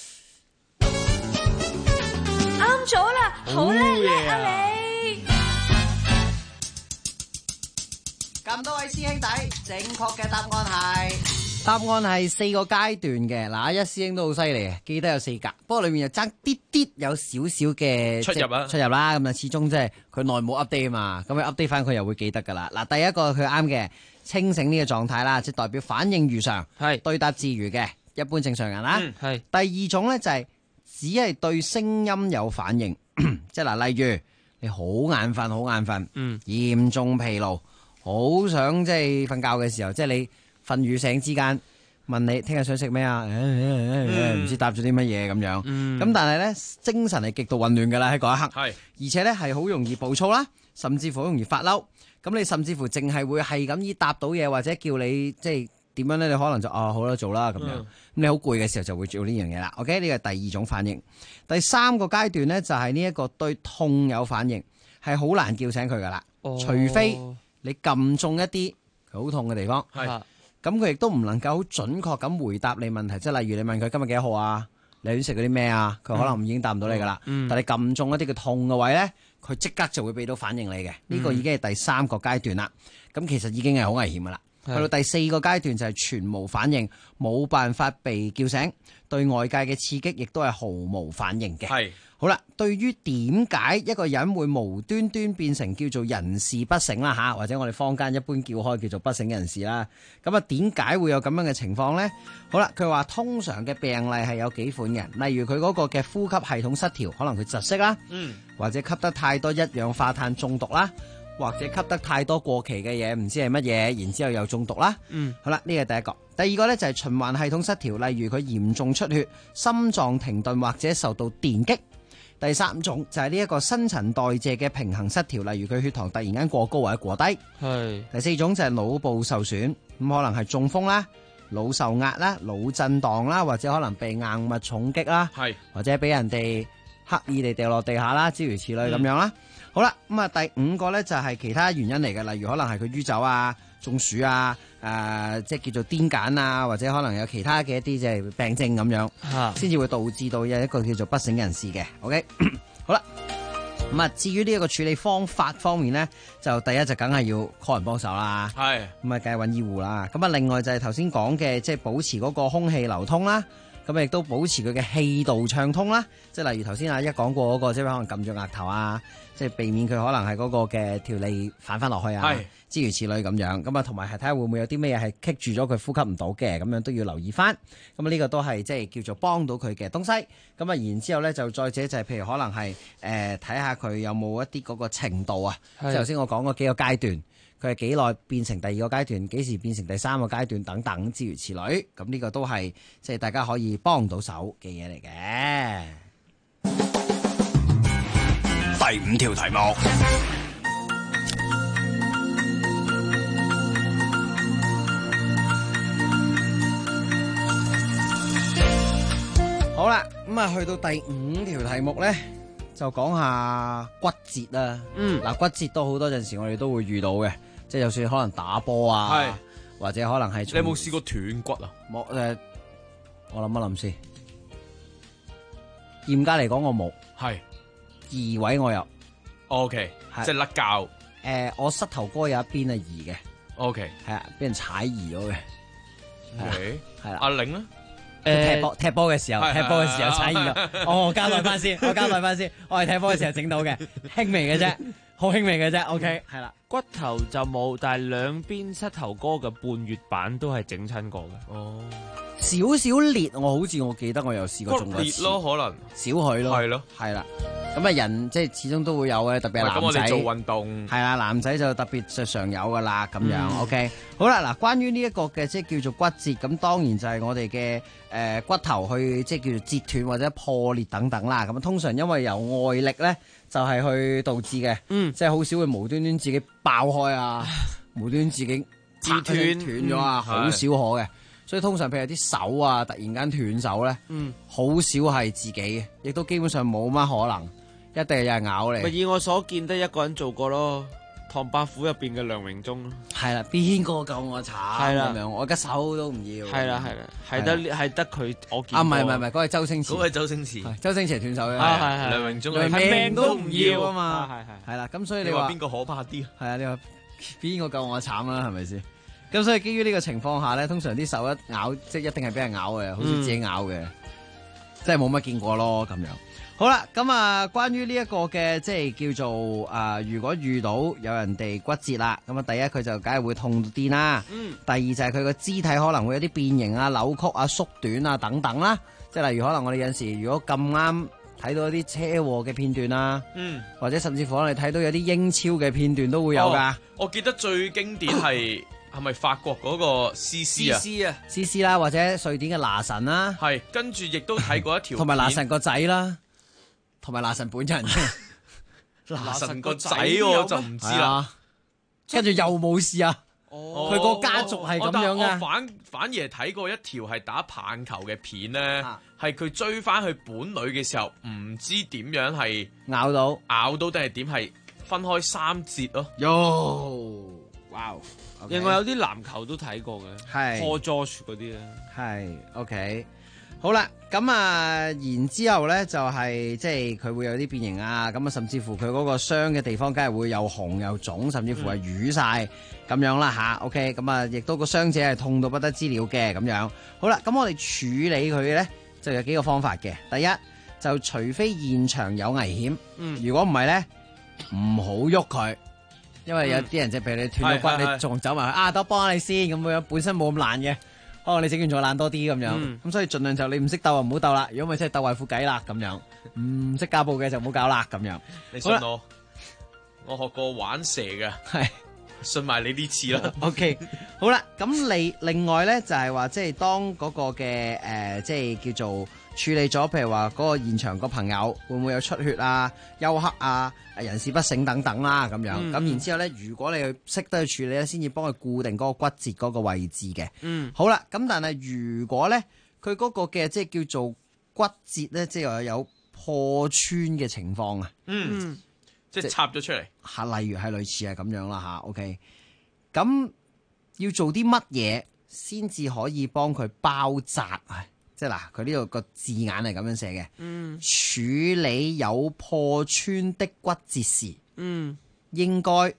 啱咗啦，好叻啊你！ 咁多位師兄弟，正確嘅答案係4個階段嘅。嗱，一師兄都好犀利嘅，記得有4格，不過裏面又爭啲有少少嘅出入啦。咁啊，始終即係佢內冇 update 啊嘛，咁佢 update 翻佢又會記得噶啦。嗱，第一個佢啱嘅清醒呢個狀態啦，即係代表反應如常，係對答自如嘅一般正常人啦。係第二種咧就係只係對聲音有反應，即係嗱，例如你好眼瞓，嚴重疲勞。好想即係瞓覺嘅時候，即係你瞓與醒之間，問你聽日想食咩啊？唔知答咗啲乜嘢咁樣。咁但係咧，精神係極度混亂噶啦喺嗰一刻，而且咧係好容易暴躁啦，甚至乎好容易發嬲。咁你甚至乎淨係會係咁依答到嘢，或者叫你即係點樣咧？你可能就好啦，做啦咁樣。咁你好攰嘅時候就會做呢樣嘢啦。OK，呢個係第2種反應。第3個階段咧就係呢一個對痛有反應，係好難叫醒佢噶啦，除非你撳中一啲佢好痛嘅地方，咁佢亦都唔能夠好準確咁回答你問題。即係例如你問佢今日幾多號啊？你想食嗰啲咩啊？佢可能已經答唔到你噶啦。但係你撳中一啲嘅痛嘅位咧，佢即刻就會俾到反應你嘅。呢個已經係第3個階段啦。咁其實已經係好危險噶啦。去到第4個階段就係全無反應，冇辦法被叫醒，對外界嘅刺激亦都係毫無反應嘅。好啦，對於點解一個人會無端端變成叫做人事不省啦吓，或者我哋坊間一般叫開叫做不省人事啦，咁啊點解會有咁樣嘅情況呢？好啦，佢話通常嘅病例係有幾款嘅，例如佢嗰個嘅呼吸系統失調，可能佢窒息啦，或者吸得太多一氧化碳中毒啦，或者吸得太多過期嘅嘢，唔知係乜嘢，然之後又中毒啦。好啦，呢個係第一個。第二個呢就係循環系統失調，例如佢嚴重出血、心臟停頓或者受到電擊。第3種就係呢一個新陳代謝嘅平衡失調，例如佢血糖突然間過高或者過低。第4種就係腦部受損，咁可能係中風啦、腦受壓啦、腦震盪啦，或者可能被硬物重擊啦，或者俾人哋刻意地掉落地下啦，諸如此類咁樣啦。好啦，咁啊第5個呢就係其他原因嚟嘅，例如可能係佢酗酒啊、 中暑啊，即係叫做癲癇啊，或者可能有其他嘅一啲即係病症咁樣，先至會導致到有一個叫做不省人事嘅。OK， 好啦。咁啊，至於呢一個處理方法方面咧，就第一就梗係要 call 人幫手啦。係。咁啊，梗係揾醫護啦。咁啊，另外就係頭先講嘅，即係保持嗰個空氣流通啦。咁亦都保持佢嘅氣道暢通啦。即係例如頭先一講過嗰個，即係可能撳住額頭啊，即係避免佢可能係嗰個嘅條脷反翻落去啊。係。諸如此類咁樣。咁啊，同埋係睇下會唔會有啲咩嘢係棘住咗佢呼吸唔到嘅，咁樣都要留意翻。咁啊，呢個都係即係叫做幫到佢嘅東西。咁啊，然之後咧就再者就係譬如可能係睇下佢有冇一啲嗰個程度啊。即係頭先我講嗰幾個階段。佢係幾耐變成第二個階段，幾時變成第三個階段等等諸如此類，咁呢個都係即係大家可以幫到手嘅嘢嚟嘅。 第5條題目， 好啦，咁啊去到第5條題目咧，就講下骨折啦。嗱，骨折都好多陣時我哋都會遇到嘅。即係就算可能打波啊，或者可能係你有冇試過斷骨啊？ 冇我諗一諗先。嚴格嚟講，我冇。係移位我有。OK， 即係甩骹。 我膝頭哥有一邊係移嘅。OK， 係啊，俾人踩移咗嘅。 OK， 係啦。阿玲咧？ 踢波嘅時候踩移咗。我交代翻先，我係踢波嘅時候整到嘅，輕微嘅啫。好輕微嘅啫 ，OK， 係啦， 骨頭就冇，但係兩邊膝頭哥嘅半月板都係整親過嘅。哦， 少少裂，我記得我有試過中過一次。 裂咯，可能少許咯，係咯，係啦。咁啊，人即係始終都會有嘅，特別係男仔。咁我哋做運動係啦，男仔就特別常有噶啦，咁樣 OK。好啦，嗱，關於呢一個嘅即係叫做骨折，咁當然就係我哋嘅骨頭去即係叫做折斷或者破裂等等啦。咁通常因為由外力咧。就係去導致嘅，即係好少會無端端自己爆開啊，無端端自己斷咗啊，好少可嘅。所以通常譬如啲手啊，突然間斷手咧，好少係自己嘅，亦都基本上冇乜可能，一定係有人咬你。 咪以我所見，得一個人做過咯。唐伯虎入邊嘅梁榮忠咯， 係啦，邊個救我慘？係啦，我而家手都唔要。係啦， 係得佢我見過。 唔係，嗰個係周星馳。 嗰個係周星馳。 周星馳斷手嘅。 係梁榮忠係命都唔要啊嘛。係啦，咁所以你話邊個可怕啲？係啊，你話邊個救我慘啦？係咪先？咁所以基於呢個情況下咧，通常啲手一咬，即係一定係俾人咬嘅，好似自己咬嘅，即係冇乜見過咯咁樣。好啦，咁啊，關於呢一個嘅即係叫做如果遇到有人哋骨折啦，咁啊，第一佢就梗係會痛到癲啦。第二就係佢個肢體可能會有啲變形啊、扭曲啊、縮短啊等等啦。即係例如可能我哋有陣時如果咁啱睇到一啲車禍嘅片段啦，或者甚至乎可能睇到有啲英超嘅片段都會有噶。 我記得最經典係咪法國嗰個 CC 啦，或者瑞典嘅拿神啦， 係跟住亦都睇過一條， 同埋拿神個仔啦。同埋拿神本人， 拿神個仔我就唔知啦。 跟住又冇事啊！佢個家族係咁樣嘅。 我反而係睇過一條係打棒球嘅片咧，係佢追翻去本壘嘅時候，唔知點樣係咬到定係點係分開3節咯。 哇！ 另外有啲籃球都睇過嘅，係 Paul George 嗰啲咧， 係 OK。好啦，咁啊，然之後咧就係即係佢會有啲變形啊，咁啊，甚至乎佢嗰個傷嘅地方，梗係會又紅又腫，甚至乎係瘀晒咁樣啦吓。OK，咁啊，亦都個傷者係痛到不得之了嘅咁樣。好啦，咁我哋處理佢咧就有幾個方法嘅。第一就除非現場有危險，如果唔係咧唔好喐佢，因為有啲人就譬如你斷咗骨，你仲走埋去，等我幫下你先咁樣，本身冇咁難嘅。可能你整完仲爛多啲咁樣，咁所以盡量就你唔識鬥就唔好鬥啦。如果咪真係鬥壞副計啦咁樣，唔識家暴嘅就唔好搞啦咁樣。 你信我學過玩蛇嘅，係信埋你呢次啦。 OK， 好啦，咁另外咧就係話即係當嗰個嘅即係叫做處理咗，譬如話嗰個現場個朋友會唔會有出血啊、休克啊、人事不省等等啦咁樣。咁然之後咧，如果你識得去處理咧，先至幫佢固定嗰個骨折嗰個位置嘅。好啦，咁但係如果咧佢嗰個嘅即係叫做骨折咧，即係有破穿嘅情況啊。即係插咗出嚟。 例如係類似係咁樣啦吓 OK， 咁要做啲乜嘢先至可以幫佢包紮啊？即係嗱，佢呢度個字眼係咁樣寫嘅。處理有破穿的骨折時，應該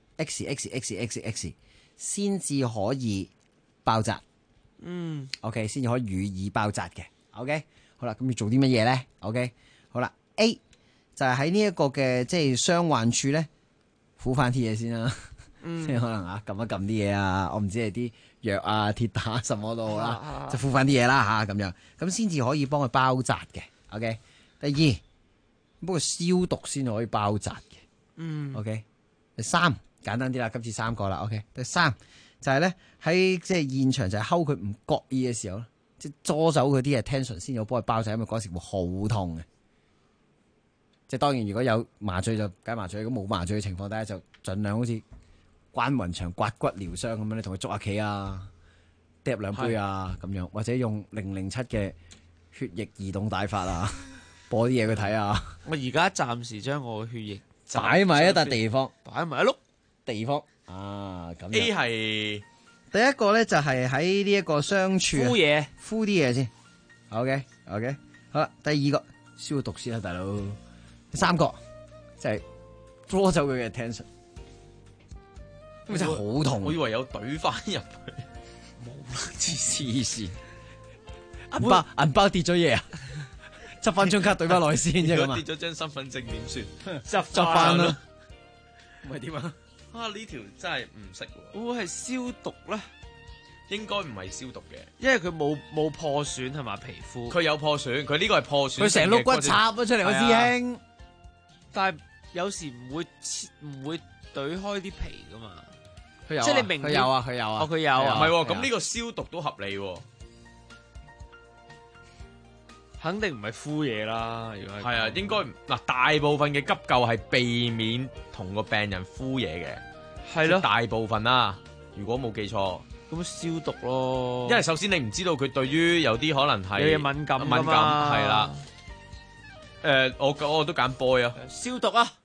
X 先至可以包紮。OK， 先至可以予以包紮嘅。OK， 好啦，咁要做啲乜嘢咧 ？OK， 好啦 ，A 就係喺呢一個嘅即係傷患處咧，敷翻啲嘢先啦。即係可能撳一撳啲嘢啊，我唔知係啲藥啊、鐵打什麼都好啦，就敷翻啲嘢啦嚇咁樣，咁先至可以幫佢包紮嘅。OK， 第二，不過消毒先可以包紮嘅。OK， 第三簡單啲啦，今次3個啦。OK， 第三就係咧喺即係現場就係睺佢唔覺意嘅時候咧，即係捉走佢啲 attention 先有幫佢包紮，因為嗰時會好痛嘅。即係當然如果有麻醉就梗係麻醉，咁冇麻醉嘅情況底下就盡量好似關雲長刮骨療傷咁樣，你同佢捉下棋啊，嗒兩杯啊咁樣，或者用007嘅血液移動大法啊，播啲嘢佢睇啊。 我而家暫時將我嘅血液擺埋一笪地方， 擺埋一碌地方啊。咁 A 係第一個咧，就係喺呢一個傷處敷啲嘢先。OK， 好啦，第二個消毒先啦，大佬。第三個就係捉走佢嘅 attention。真係好痛， 我以為有懟翻入去， 冇啦，黐線！銀包跌咗嘢啊，執翻張卡懟翻落去先啫嘛。 跌咗張身份證點算？ 執翻啦， 唔係點啊？呢條真係唔識喎。 會係消毒咧？ 應該唔係消毒嘅， 因為佢冇破損係嘛皮膚。 佢有破損，佢呢個係破損。 佢成碌骨插咗出嚟，我師兄。 但係有時唔會懟開啲皮噶嘛。 佢有， 即係你明佢有啊，佢有啊， 唔係咁呢個消毒都合理喎， 肯定唔係敷嘢啦。如果係啊，應該嗱大部分嘅急救係避免同個病人敷嘢嘅， 係咯， 大部分啦，如果冇記錯， 咁消毒咯。 因為首先你唔知道佢對於有啲可能係有嘢敏感係啦。我都揀 boy 啊， 消毒啊。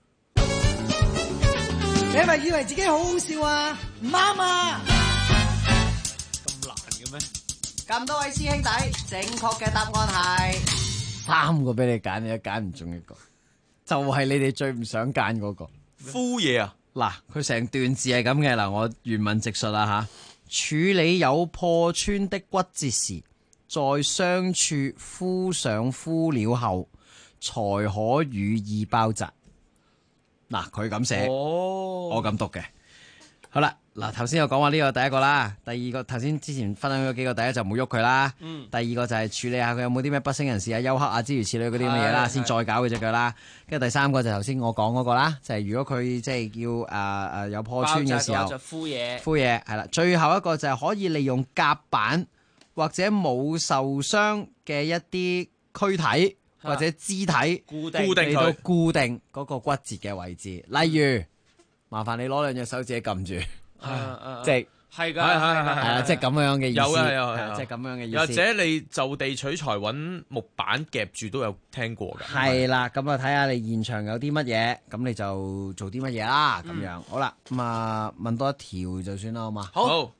你係咪以為自己好好笑啊？唔啱啊！ 咁難嘅咩？ 咁多位師兄弟，正確嘅答案係 3個俾你揀，你都揀唔中一個，就係你哋最唔想揀嗰個敷嘢啊！ 嗱，佢成段字係咁嘅嗱，我原文直述啦吓。處理有破穿的骨折時，在傷處敷上敷料後，才可予以包紮。嗱，佢咁寫，我咁讀嘅。好啦，嗱，頭先我講話呢個第一個啦，第二個頭先之前分享咗幾個，第一就唔好喐佢啦。第二個就係處理下佢有冇啲咩不省人事啊、休克啊諸如此類嗰啲咁嘅嘢啦，先再搞佢隻腳啦。跟住第三個就頭先我講嗰個啦，就係如果佢即係要有破穿嘅時候， 就敷嘢係啦。最後一個就係可以利用夾板或者冇受傷嘅一啲軀體或者肢體嚟到固定嗰個骨折嘅位置，例如麻煩你攞兩隻手指撳住，即係係㗎，係啊，即係咁樣嘅意思， 有即係咁樣嘅意思。 或者你就地取材揾木板夾住都有聽過㗎。 係啦，咁啊睇下你現場有啲乜嘢，咁你就做啲乜嘢啦。咁樣好啦，咁啊問多一條就算啦，好嘛？ 好。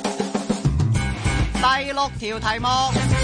第6條題目。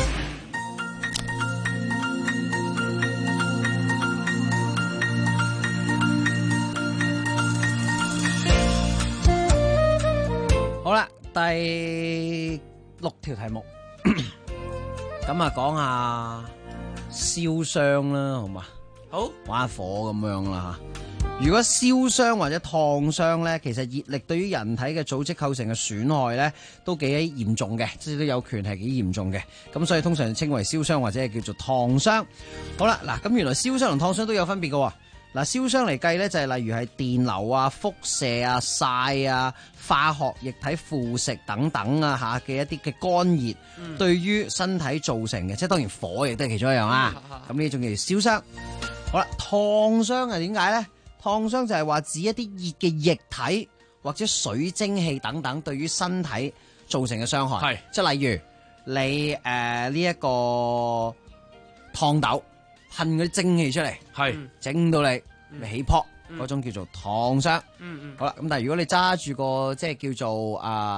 好啦，第6條題目，咁啊講下燒傷啦，好嘛？ 好， 玩下火咁樣啦吓。如果燒傷或者燙傷咧，其實熱力對於人體嘅組織構成嘅損害咧，都幾嚴重嘅，即係都有權係幾嚴重嘅。咁所以通常稱為燒傷或者係叫做燙傷。好啦，嗱，咁原來燒傷同燙傷都有分別嘅。嗱，燒傷嚟計咧，就係例如係電流啊、輻射啊、曬啊、化學液體腐蝕等等啊嚇嘅一啲嘅乾熱，對於身體造成嘅，即係當然火亦都係其中一樣啦。咁呢種叫做燒傷。好啦，燙傷係點解咧？燙傷就係話指一啲熱嘅液體或者水蒸氣等等對於身體造成嘅傷害。係，即係例如你呢一個燙豆。噴嗰啲蒸氣出嚟，係整到你起泡，嗰種叫做燙傷。好啦，咁但係如果你揸住個即係叫做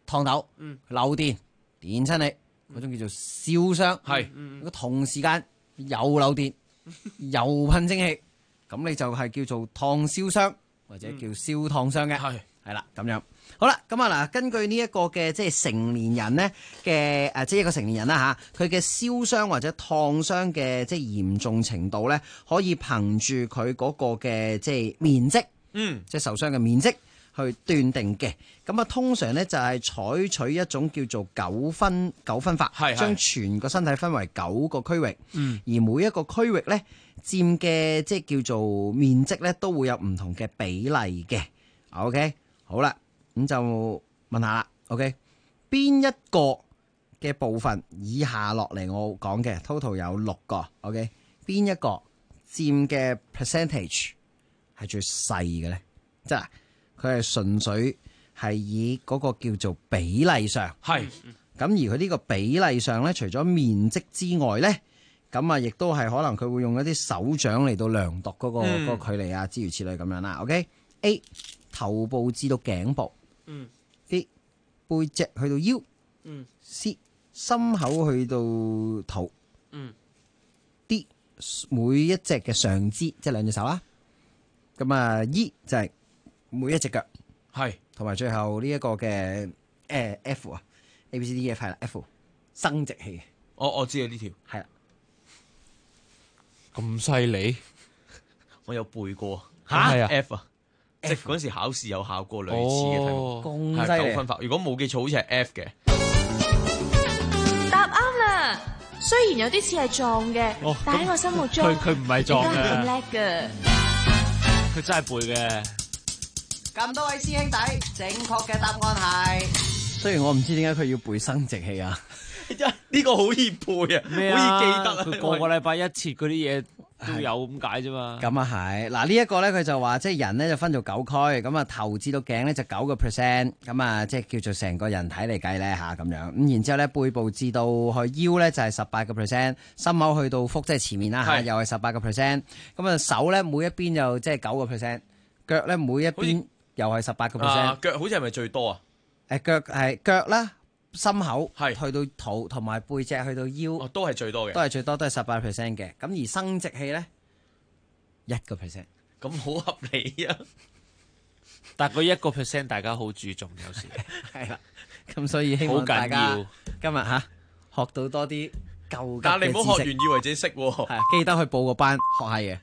燙斗，漏電電親你，嗰種叫做燒傷。係，個同時間又漏電又噴蒸汽，咁你就係叫做燙燒傷或者叫燒燙傷嘅。係啦，咁樣好啦。咁啊嗱，根據呢一個嘅即係成年人呢嘅即係一個成年人啦嚇，佢嘅燒傷或者燙傷嘅即係嚴重程度咧，可以憑住佢嗰個嘅即係面積，即係受傷嘅面積去斷定嘅。咁啊，通常咧就係採取一種叫做9分法，將全個身體分為9個區域，而每一個區域咧佔嘅即係叫做面積咧都會有唔同嘅比例嘅。OK。好啦，咁就問下啦。OK， 邊一個嘅部分以下落嚟我講嘅 total 有6個。OK， 邊一個佔嘅 percentage 係最細嘅咧？即係佢係純粹係以嗰個叫做比例上係。咁而佢呢個比例上咧，除咗面積之外咧，咁啊亦都係可能佢會用一啲手掌嚟到量度嗰個距離啊，諸如此類咁樣啦。OK，A。頭部至到頸部，D 背脊去到腰，C 心口去到肚，D 每一隻嘅上肢，即係2隻手啦。咁啊 E 就係每一隻腳，係同埋最後呢一個嘅F 啊 ，A B C D E F 係啦 ，F 生殖器。我知道呢條係啦， 咁犀利， 我有背過吓 F 啊。即係嗰陣時考試有考過類似嘅題目，係9分法。如果冇記錯，好似係 F 嘅。 答啱啦！雖然有啲似係撞嘅，但喺我心目中， 佢唔係撞嘅， 你都係咁叻嘅。 佢真係背嘅。 咁多位師兄弟，正確嘅答案係。雖然我唔知點解佢要背生殖器啊， 呢個好易背啊，好易記得啊。 佢個個禮拜一次嗰啲嘢。都有咁解啫嘛。 咁啊係，嗱呢一個咧佢就話即係人咧就分做9區，咁啊頭至到頸咧就9%，咁啊即係叫做成個人體嚟計咧吓咁樣。咁然之後咧背部至到去腰咧就係18%，心口去到腹即係前面啦吓，又係18%。咁啊手咧每一邊又即係9%，腳咧每一邊又係18%。 腳好似係咪最多啊？ 腳係腳啦。心口係去到肚同埋背脊去到腰， 都係最多嘅， 都係最多，都係18% 嘅。咁而生殖器咧1%， 咁好合理啊！ 但係佢1%大家好注重，有時係啦。咁所以希望大家今日學到多啲舊， 但係你唔好學完以為自己識， 係記得去報個班學下嘢。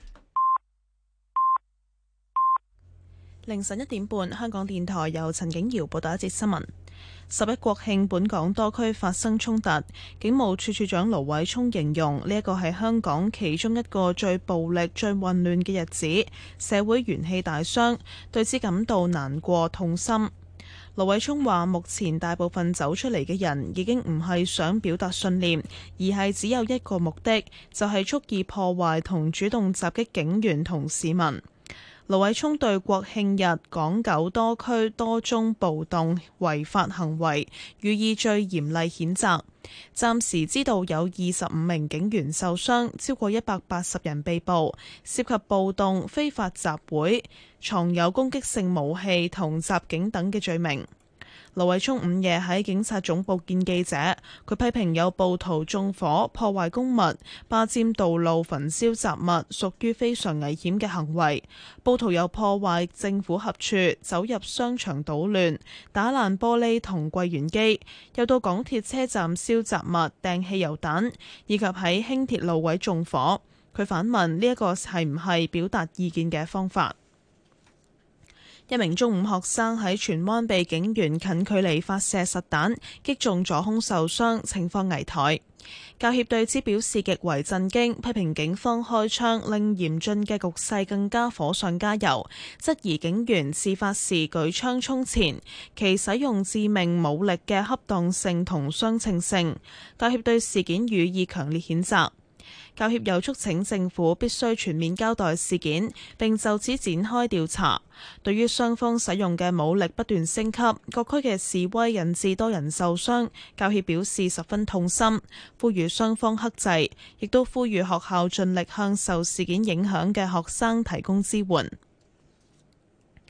凌晨1點半，香港電台由陳景瑤報道一節新聞。11國慶，本港多區發生衝突，警務處處長盧偉聰形容呢一個係香港其中一個最暴力、最混亂嘅日子，社會元氣大傷，對此感到難過痛心。盧偉聰話：目前大部分走出嚟嘅人已經唔係想表達信念，而係只有一個目的，就係蓄意破壞同主動襲擊警員同市民。盧偉聰對國慶日港九多區多宗暴動違法行為予以最嚴厲譴責。暫時知道有25名警員受傷，超過180人被捕，涉及暴動、非法集會、藏有攻擊性武器同襲警等嘅罪名。盧偉聰午夜喺警察總部見記者，佢批評有暴徒縱火、破壞公物、霸佔道路、焚燒雜物，屬於非常危險嘅行為。暴徒又破壞政府合署，走入商場搗亂，打爛玻璃同櫃員機，又到港鐵車站燒雜物、掟汽油彈，以及喺輕鐵路位縱火。佢反問呢一個係唔係表達意見嘅方法？一名中五學生喺荃灣被警員近距離發射實彈，擊中左胸受傷，情況危殆。教協對此表示極為震驚，批評警方開槍令嚴峻嘅局勢更加火上加油，質疑警員事發時舉槍衝前，其使用致命武力嘅恰當性同相稱性。教協對事件予以強烈譴責。教協又促請政府必須全面交代事件，並就此展開調查。對於雙方使用嘅武力不斷升級，各區嘅示威引致多人受傷，教協表示十分痛心，呼籲雙方克制，亦都呼籲學校盡力向受事件影響嘅學生提供支援。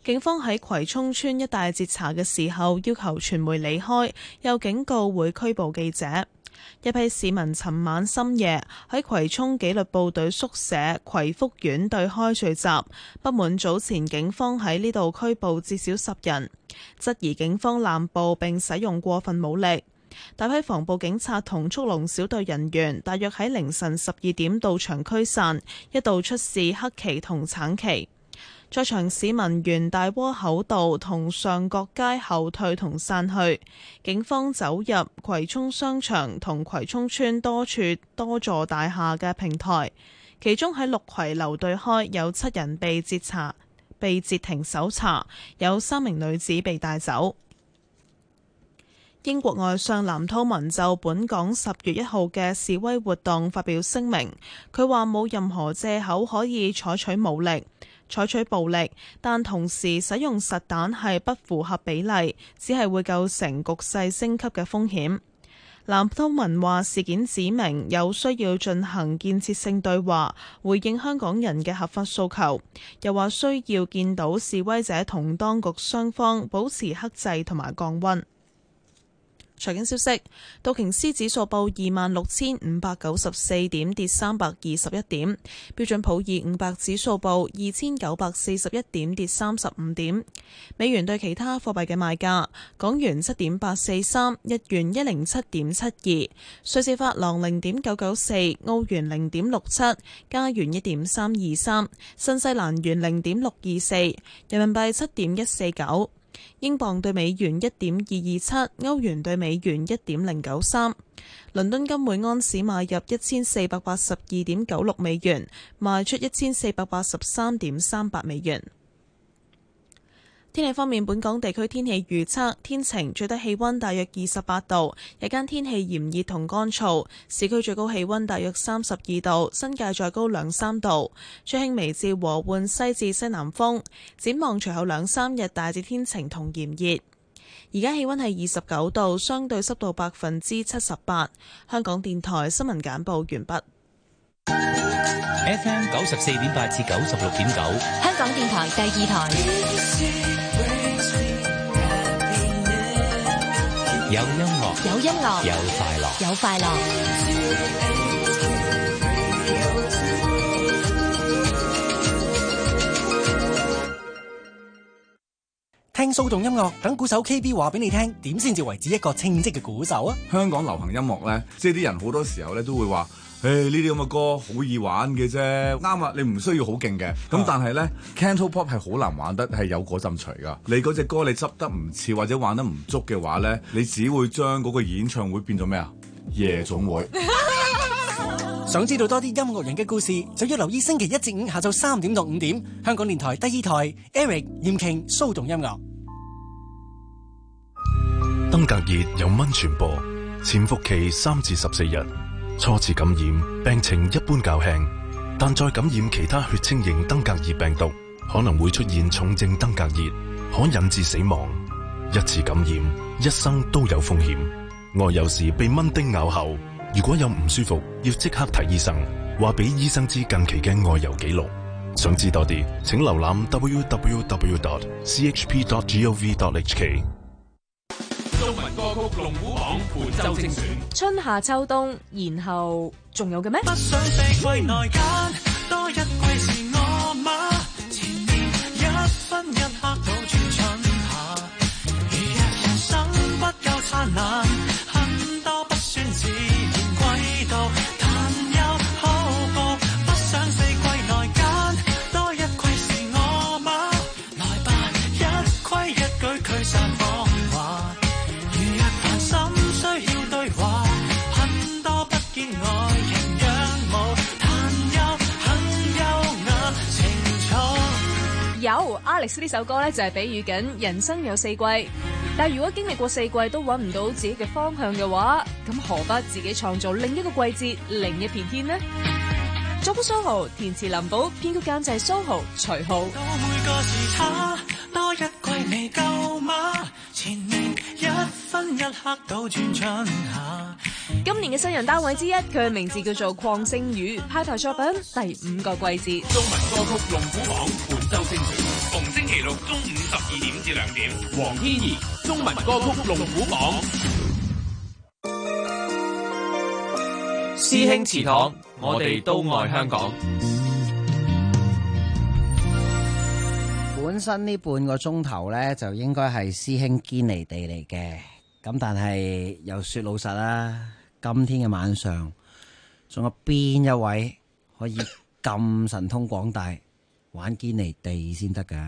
警方喺葵涌村一帶截查嘅時候，要求傳媒離開，又警告會拘捕記者。一批市民尋晚深夜喺葵涌紀律部隊宿舍葵福苑對開聚集，不滿早前警方喺呢度拘捕至少10人，質疑警方濫捕並使用過分武力。大批防暴警察同速龍小隊人員大約喺凌晨12點到場驅散，一度出示黑旗同橙旗。在場市民沿大窩口道同上角街後退同散去，警方走入葵涌商場同葵涌村多處多座大廈嘅平台，其中喺綠葵樓對開有7人被截停搜查，有3名女子被帶走。英國外相藍韜文就本港10月1號嘅示威活動發表聲明，佢話冇任何藉口可以採取暴力，但同時使用實彈係不符合比例，只係會構成局勢升級嘅風險。藍韜文話事件指明有需要進行建設性對話，回應香港人嘅合法訴求，又話需要見到示威者同當局雙方保持克制同埋降溫。財經消息，道瓊斯指數報26,594點，跌321點；標準普爾500指數報2,941點，跌35點。美元對其他貨幣嘅賣價：港元7.843，日元107.72，瑞士法郎0.994，澳元0.67，加元1.323，新西蘭元0.624，人民幣7.149。英鎊對美元1.227，歐元對美元1.093，倫敦金每安士買入1482.96美元，賣出1483.38美元。天氣方面，本港地區天氣預測天晴，最低氣溫大約28度，日間天氣炎熱同乾燥，市區最高氣溫大約32度，新界再高2-3度，吹輕微至和緩西至西南風。展望隨後2-3日大致天晴同炎熱。而家氣溫係29度，相對濕度78%。香港電台新聞簡報完畢。 FM 94.8至96.9， 香港電台第2台。 有音樂， 有音樂， 有快樂， 有快樂。 聽騷動音樂，等鼓手 KB 話俾你聽，點先至為止一個稱職嘅鼓手啊？ 香港流行音樂咧，即係啲人好多時候咧都會話，呢啲咁嘅歌好易玩嘅啫，啱啊！你唔需要好勁嘅，咁但係咧 Cantopop 係好難玩得，係有嗰陣除噶。你嗰隻歌你執得唔似或者玩得唔足嘅話咧，你只會將嗰個演唱會變咗咩啊？夜總會。 想知道多啲音樂人嘅故事，就要留意星期1至5下晝3點到5點，香港電台第2台 Eric 嚴瓊騷動音樂。 登革熱由蚊傳播，潛伏期3至14日。初次感染病情一般較輕，但再感染其他血清型登革熱病毒，可能會出現重症登革熱，可引致死亡。一次感染，一生都有風險。外遊時被蚊叮咬後，如果有唔舒服，要即刻睇醫生，話俾醫生知近期嘅外遊記錄。想知多啲，請瀏覽 www.chp.gov.hk。 中文歌曲龍虎榜本周精選， 春夏秋冬，然後仲有嘅咩？ 不想四季內間多一季是我嗎？前面一分一刻倒轉春夏，如若人生不夠燦爛，很多不算自然軌道，但又好過不想四季內間多一季是我嗎？來吧，一規一矩驅散謊話。心需要對話，很多不見外形樣貌，但又很優雅情操。 有 Alex 呢首歌咧，就係比喻緊人生有4季，但係如果經歷過4季都揾唔到自己嘅方向嘅話，咁何不自己創造另一個季節、另一片天呢？作曲蘇豪，填詞林寶，編曲監製蘇豪、徐浩。 到每個時差，多一季未夠嗎？前面一分一刻倒轉春夏。 今年嘅新人單位之一，佢嘅名字叫做鄺星宇，派台作品第5個季節。 中文歌曲龍虎榜本周精選，逢星期六中午12點至2點。黃天怡中文歌曲龍虎榜。 師兄祠堂，我哋都愛香港。 本身呢半個鐘頭呢，就應該係師兄堅尼地嚟嘅，咁但係又說老實啦，今天嘅晚上仲有邊一位可以咁神通廣大玩堅尼地先得噶？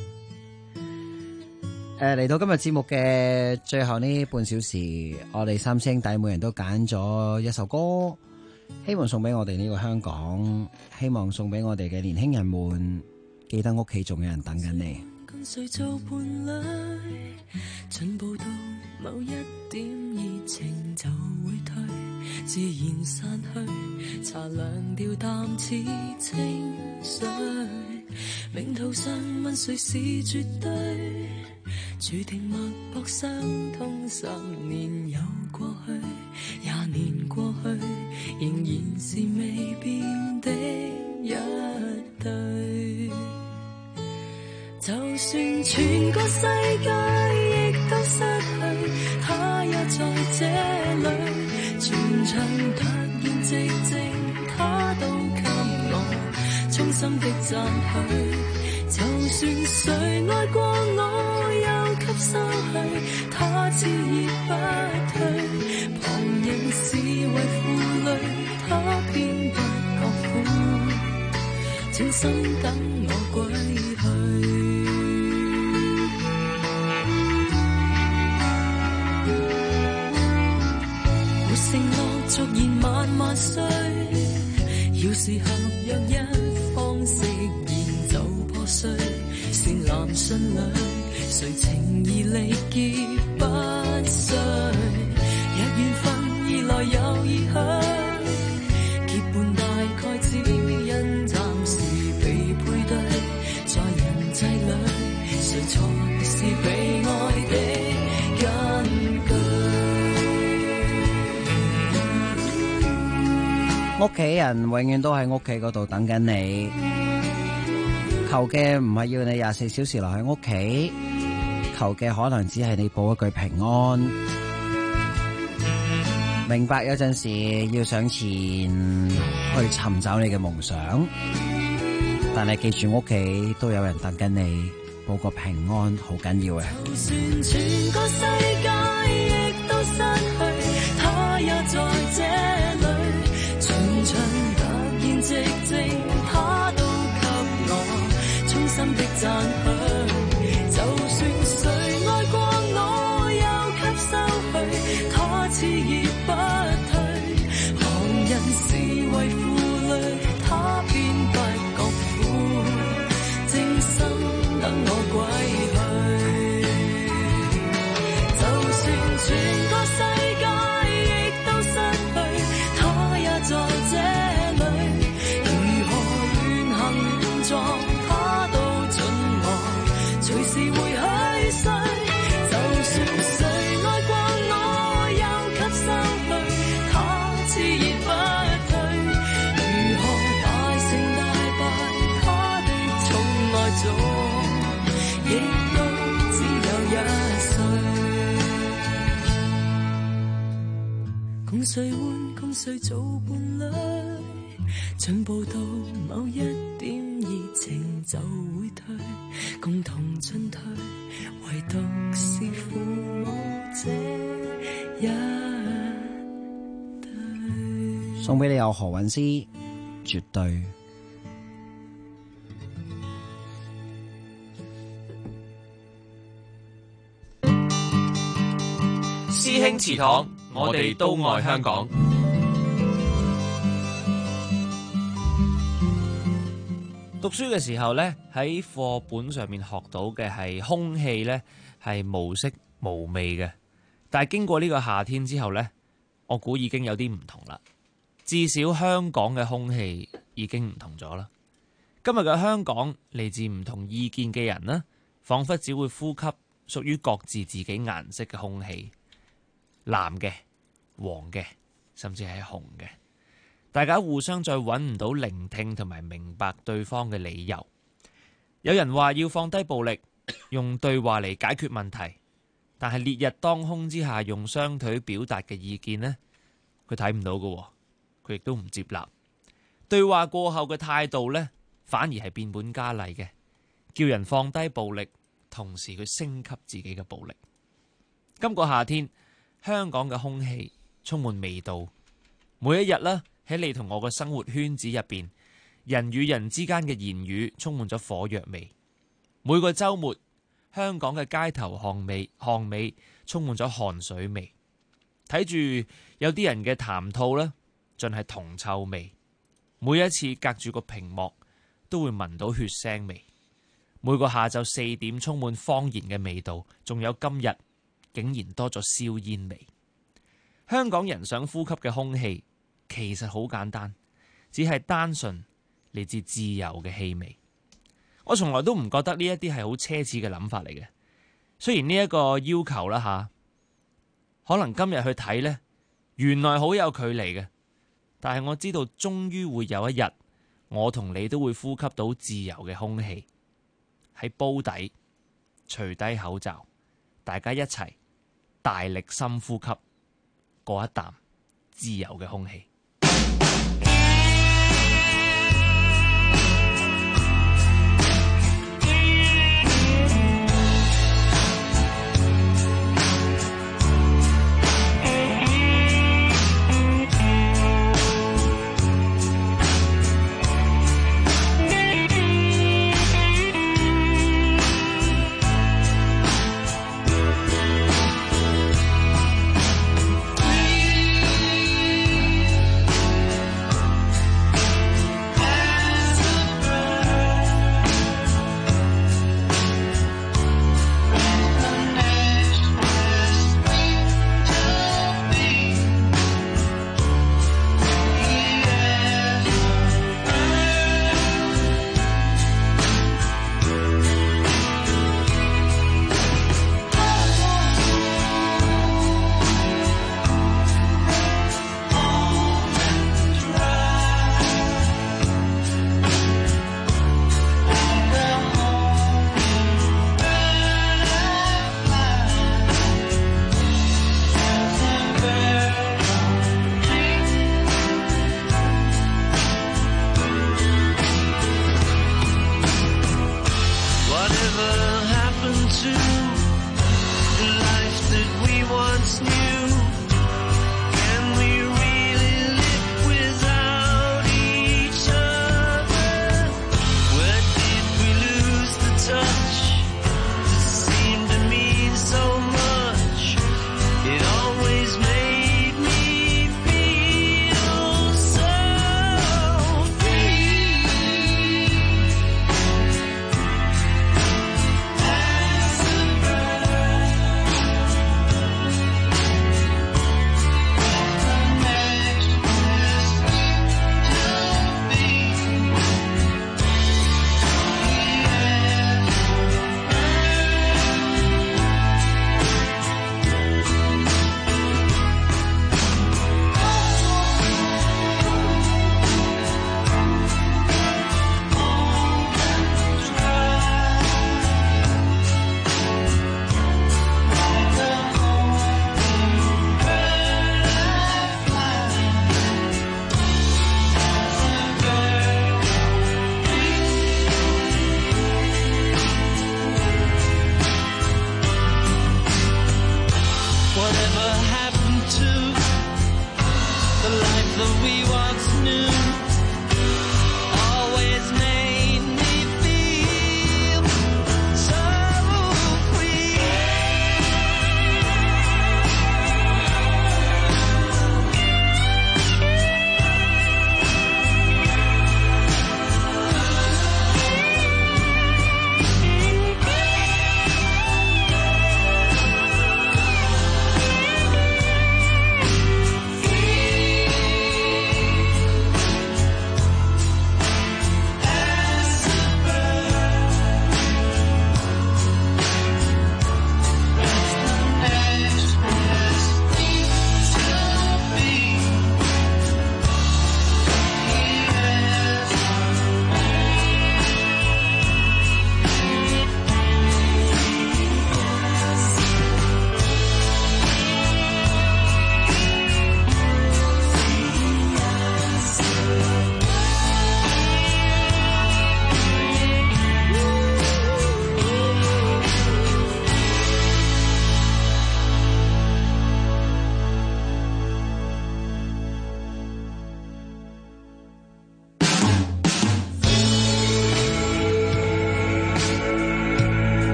嚟到今日節目嘅最後呢半小時，我哋三師兄弟每人都揀咗一首歌，希望送俾我哋呢個香港，希望送俾我哋嘅年輕人們，記得屋企仲有人等緊你。 跟誰做伴侶，進步到某一點，熱情就會退，自然散去，茶涼掉淡似清水，命途上問誰是絕對，注定脈搏相通，10年又過去，20年過去，仍然是未變的一對。就算全個世界亦都失去，他也在這裡，全場突然寂靜，他都給我衷心的讚許。就算誰愛過我，又給收去，他熾熱不退。旁人視為負累，他偏不覺苦，專心等我歸去。沒承諾逐言萬萬歲，要是合約一方食言就破碎，善男信女，誰情義力結不碎？若緣分而來又而去，結伴大概只因暫時被配對，在人際裏，誰才是被愛的根據？ 屋企人永遠都喺屋企嗰度等緊你，求嘅唔係要你24小時留喺屋企，求嘅可能只係你報一句平安。明白有陣時要上前去尋找你嘅夢想，但係記住屋企都有人等緊你，報個平安好緊要嘅。 就算全個世界亦都失去，他也在這裡，全場突然寂靜，他都給我衷心的讚許。就算誰愛過我，又給收去，他熾熱不退。旁人視為負累，他偏不覺苦，靜心等我歸去。就算全個世界亦都失去，他也在這裡，如何亂行亂撞，他都准我隨時會去睡。就算誰愛過我，又給收去，他熾熱不退。如何大勝大敗，他的寵愛中亦都只有1歲。共誰換，共誰做伴侶，進步到某一點，熱情就會退，共同進退，唯獨是父母這一對。 送俾你有何韻詩，絕對。 師兄祠堂，我哋都愛香港。讀書嘅時候呢，喺課本上面學到嘅係空氣呢係無色無味嘅，但係經過呢個夏天之後呢，我估已經有啲唔同啦。至少香港嘅空氣已經唔同咗啦。今日嘅香港嚟自唔同意見嘅人呢，彷彿只會呼吸屬於各自自己顏色嘅空氣，藍嘅、 黃嘅，甚至係紅嘅。大家互相再揾唔到聆聽同埋明白對方嘅理由。有人話要放低暴力，用對話嚟解決問題，但係烈日當空之下用雙腿表達嘅意見呢，佢睇唔到嘅，佢亦都唔接納。對話過後嘅態度呢，反而係變本加厲嘅，叫人放低暴力，同時佢升級自己嘅暴力。今個夏天，香港嘅空氣充滿味道，每一日呢，喺你同我嘅生活圈子入邊，人與人之間嘅言語充滿咗火藥味。每個週末，香港嘅街頭巷尾充滿咗汗水味。睇住有啲人嘅談吐呢，盡係銅臭味。每一次隔住個屏幕，都會聞到血腥味。每個下晝4點充滿謊言嘅味道，仲有今日竟然多咗燒煙味。香港人想呼吸嘅空氣其實好簡單，只係單純嚟自自由嘅氣味。我從來都唔覺得呢一啲係好奢侈嘅諗法嚟嘅。雖然呢一個要求啦吓，可能今日去睇呢，原來好有距離嘅。但係我知道，終於會有一日，我同你都會呼吸到自由嘅空氣。喺煲底除低口罩，大家一齊大力深呼吸嗰一啖自由嘅空氣。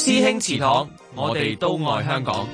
師兄祠堂，我哋都愛香港。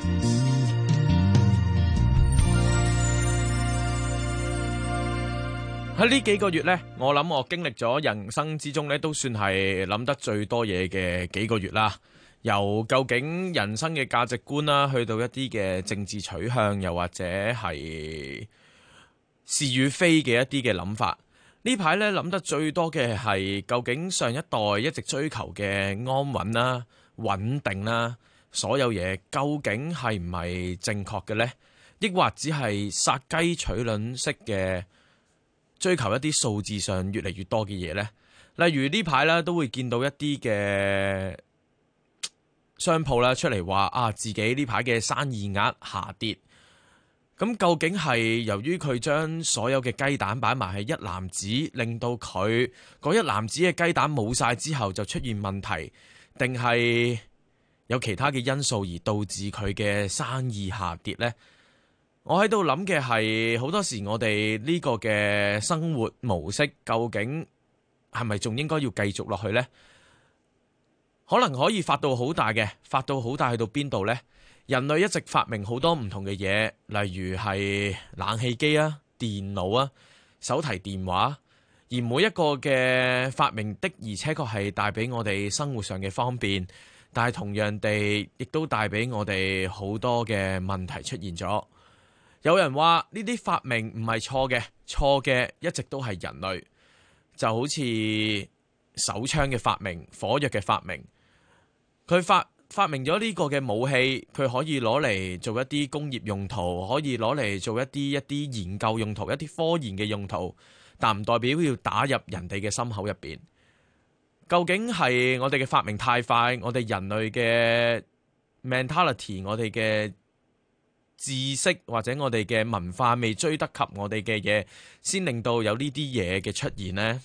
喺呢幾個月呢，我諗我經歷咗人生之中呢，都算係諗得最多嘢嘅幾個月啦。由究竟人生嘅價值觀啦，去到一啲嘅政治取向，又或者係是與非嘅一啲嘅諗法。呢排呢，諗得最多嘅係究竟上一代一直追求嘅安穩啦、穩定啦，所有嘢究竟係唔係正確嘅呢？抑或只係殺雞取卵式嘅追求一啲數字上越嚟越多嘅嘢呢？例如呢排咧都會見到一啲嘅商鋪啦出嚟話啊，自己呢排嘅生意額下跌。咁究竟係由於佢將所有嘅雞蛋擺埋喺一籃子，令到佢嗰一籃子嘅雞蛋冇晒之後就出現問題，定係有其他嘅因素而導致佢嘅生意下跌呢？我喺度諗嘅係好多時我哋呢個嘅生活模式究竟係咪仲應該要繼續落去呢？可能可以發到好大嘅，發到好大去到邊度呢？人類一直發明好多唔同嘅嘢，例如係冷氣機啊、電腦啊、手提電話，而每一個嘅發明的而且確係帶俾我哋生活上嘅方便，但係同樣地亦都帶俾我哋好多嘅問題出現咗。有人話呢啲發明唔係錯嘅，錯嘅一直都係人類，就好似手槍嘅發明、火藥嘅發明，佢發明咗呢個嘅武器，佢可以攞嚟做一啲工業用途，可以攞嚟做一啲研究用途、一啲科研嘅用途，但唔代表要打入人哋嘅心口入邊。究竟係我哋嘅發明太快，我哋人類嘅 mentality， 我哋嘅知識或者我哋嘅文化未追得及我哋嘅嘢，先令到有呢啲嘢嘅出現呢？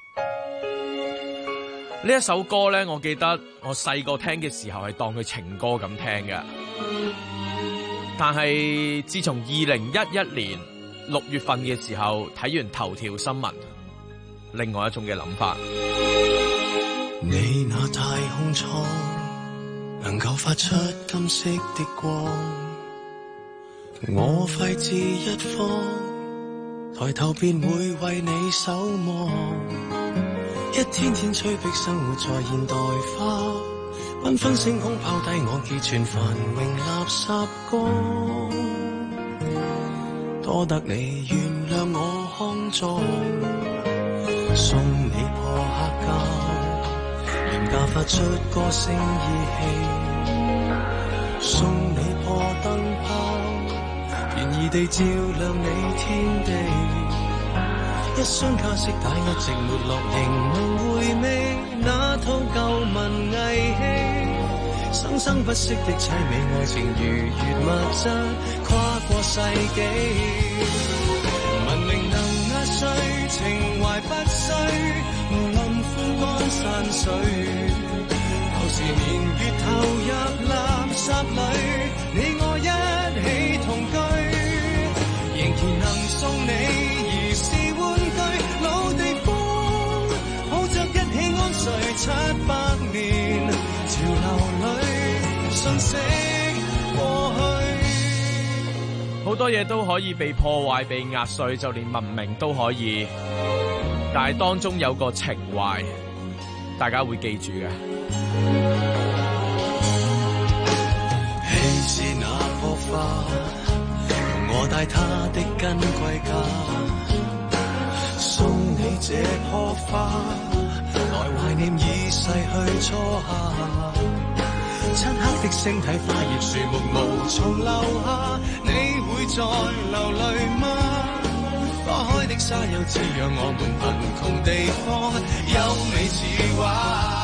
呢一首歌呢，我記得我細個聽嘅時候係當佢情歌咁聽嘅，但係自從2011年6月份嘅時候睇完頭條新聞，另外一種嘅諗法。 你那太空艙能夠發出金色的光，我廢置一方，抬頭便會為你守望。一天天催逼生活在現代化，繽紛星空拋低我寄存繁榮垃圾缸，多得你原諒我康莊，送你破黑膠，廉價發出歌聲意氣，送你破燈泡，便宜地照亮你天地。一雙卡式帶一直沒落，仍能回味那套舊文藝戲，生生不息的凄美愛情如月物質跨過世紀，文明能壓碎，情懷不衰，無論枯乾山水，舊時年月投入垃圾裏，你我一起同居，仍然能送你700年潮流裏瞬息過去， 好多嘢都可以被破壞、被壓碎，就連文明都可以，但係當中有個情懷，大家會記住嘅。 豈是那棵花，容我帶它的根歸家，送你這棵花，來懷念已逝去初夏，漆黑的星體花葉樹木無從留下，你會再流淚嗎？花開的沙丘滋養我們貧窮地方，優美似畫。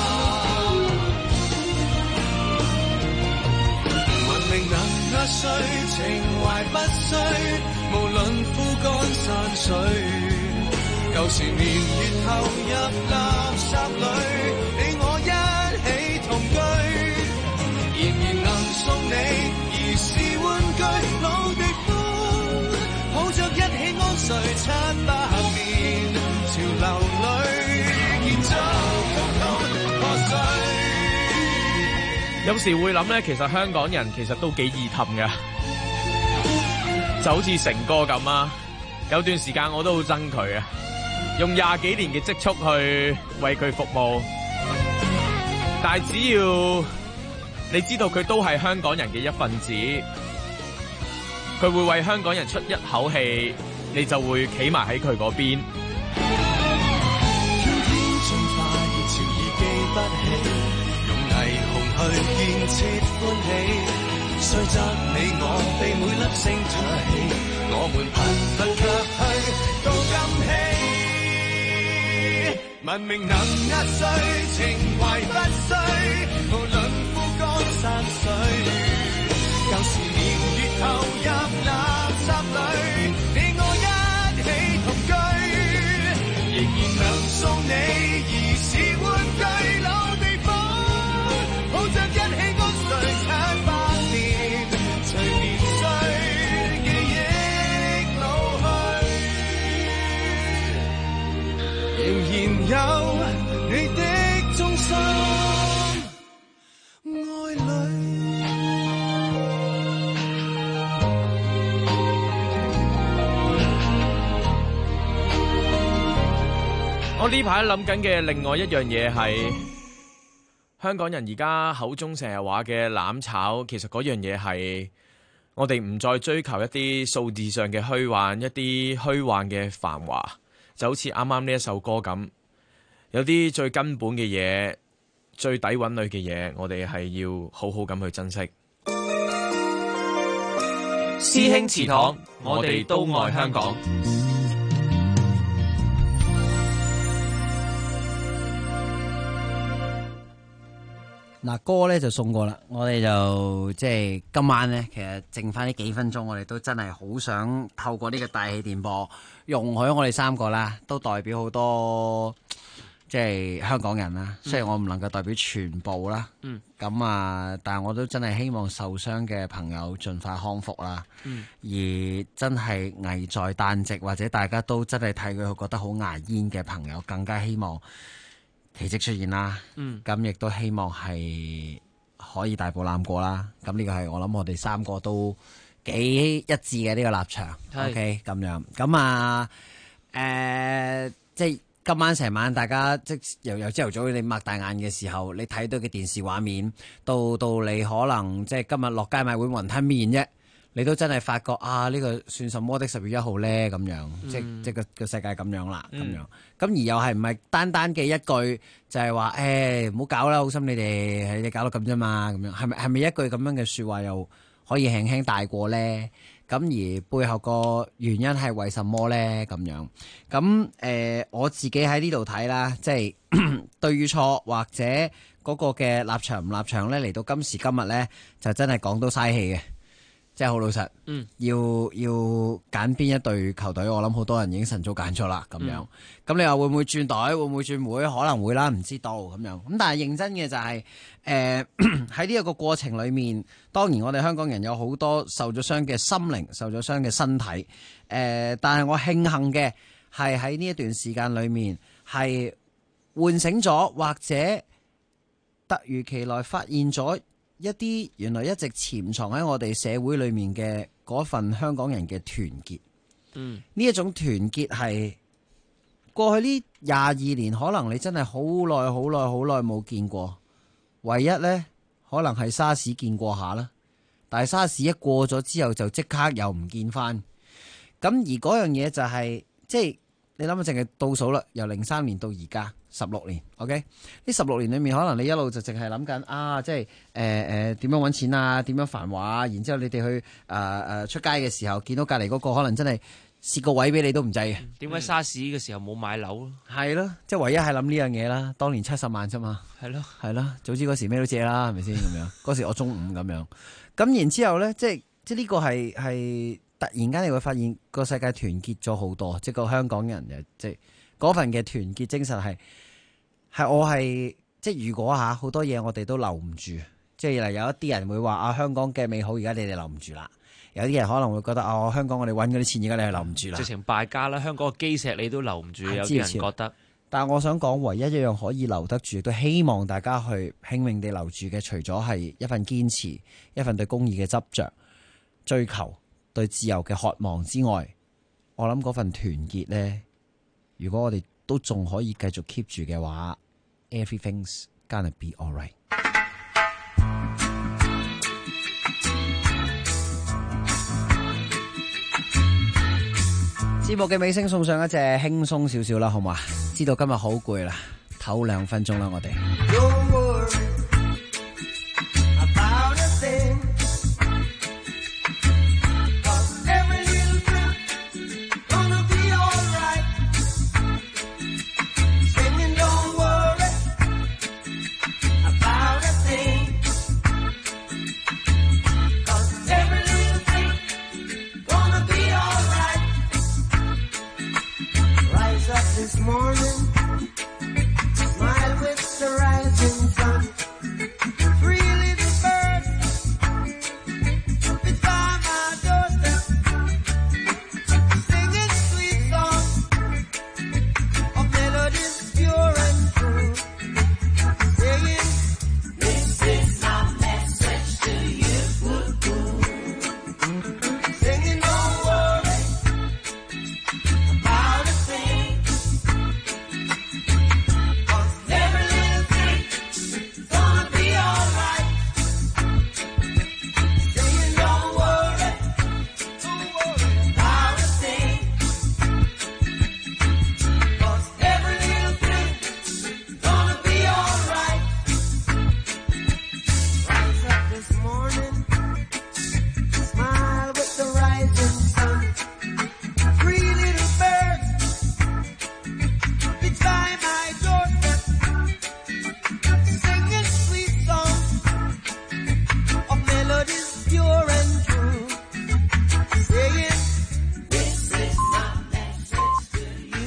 文明能壓碎，情懷不衰，無論枯乾山水，舊時年月投入垃圾裏，你我一起同居，仍然能送你兒時玩具，老地方，抱着一起安睡700年，潮流裏建築高高破碎。 有時會諗咧，其實香港人其實都幾易氹㗎，就好似成哥咁啊。有段時間我都好憎佢啊，用20幾年嘅積蓄去為佢服務，但係只要你知道佢都係香港人嘅一份子，佢會為香港人出一口氣，你就會企埋喺佢嗰邊。 天天進化熱潮已記不起，用霓虹去建設歡喜。雖則你我被每粒星唾棄，我們貧乏卻去到今希。文明能壓碎，情懷不衰，無論枯乾山水。舊時年月投入垃圾裏，你我一起同居，仍然能送你兒時玩具老地方，抱着一起安睡700年，隨年歲記憶老去，仍然有你的忠心愛侶。 我呢排諗緊嘅另外一樣嘢係，香港人而家口中成日話嘅攬炒，其實嗰樣嘢係我哋唔再追求一啲數字上嘅虛幻，一啲虛幻嘅繁華，就好似啱啱呢一首歌咁，有啲最根本嘅嘢，最底蘊裏嘅嘢，我哋係要好好咁去珍惜。師兄祠堂，我哋都愛香港。 嗱，歌咧就送過啦，我哋就即係今晚咧，其實剩翻呢幾分鐘，我哋都真係好想透過呢個大氣電波，容許我哋3個啦，都代表好多即係香港人啦。雖然我唔能夠代表全部啦，咁但係我都真係希望受傷嘅朋友盡快康復啦。而真係危在旦夕，或者大家都真係睇佢覺得好牙煙嘅朋友，更加希望奇蹟出現啦，咁亦都希望係可以大步攬過啦。咁呢個係我諗我哋3個都幾一致嘅呢個立場。OK， 咁樣咁即係今晚成晚大家即由朝頭早你擘大眼嘅時候，你睇到嘅電視畫面，到你可能即係今日落街買碗雲吞麵啫，你都真係發覺呢個算什麼的10月1號咧？咁樣，即個世界咁樣啦，咁樣。咁而又係唔係單單嘅一句就係話唔好搞啦，好心你哋搞到咁啫嘛，咁樣係咪一句咁樣嘅説話又可以輕輕帶過咧？咁而背後個原因係為什麼咧？咁樣咁我自己喺呢度睇啦，即係對與錯或者嗰個嘅立場唔立場咧，嚟到今時今日咧，就真係講到嘥氣嘅。即係好老實，要揀邊一隊球隊，我諗好多人已經晨早揀咗啦。咁樣，咁你話會唔會轉隊，會唔會轉會？可能會啦，唔知道咁樣。咁但係認真嘅就係喺呢一個過程裏面，當然我哋香港人有好多受咗傷嘅心靈，受咗傷嘅身體。但係我慶幸嘅係喺呢一段時間裏面係喚醒咗，或者突如其來發現咗一啲原來一直潛藏喺我哋社會裏面嘅嗰份香港人嘅團結。呢一種團結係過去呢22年，可能你真係好耐好耐好耐冇見過。唯一呢，可能係沙士見過下啦，但係沙士一過咗之後就即刻又唔見翻。咁而嗰樣嘢就係即係你諗下，淨係倒數啦，由03年到而家16年 ，OK？ 呢16年裏面，可能你一路就淨係諗緊即係點樣揾錢啊，點樣繁華啊，然之後你哋去出街嘅時候，見到隔離嗰個可能真係蝕個位俾你都唔制嘅。 點解沙士嘅時候冇買樓咯？ 係咯，即係唯一係諗呢樣嘢啦。當年70萬啫嘛。係咯，早知嗰時咩都借啦，係咪先咁樣？嗰時我中5咁樣。咁然之後咧，即係呢個係突然間你會發現個世界團結咗好多，即係個香港人即係嗰份嘅團結精神係我係即係如果好多嘢我哋都留唔住，即係有一啲人會話香港嘅美好而家你哋留唔住啦，有啲人可能會覺得香港我哋揾嗰啲錢而家你係留唔住啦， 直情敗家啦，香港嘅基石你都留唔住，有啲人覺得但係我想講，唯一一樣可以留得住，亦都希望大家去拼命地留住嘅，除咗係一份堅持、一份對公義嘅執着、追求、對自由嘅渴望之外，我諗嗰份團結呢，如果我哋都仲可以繼續 keep 住嘅話 ，everything's gonna be alright。節目嘅尾聲送上一隻輕鬆少少啦，好嘛？知道今日好攰啦，唞2分鐘啦，我哋。 This morning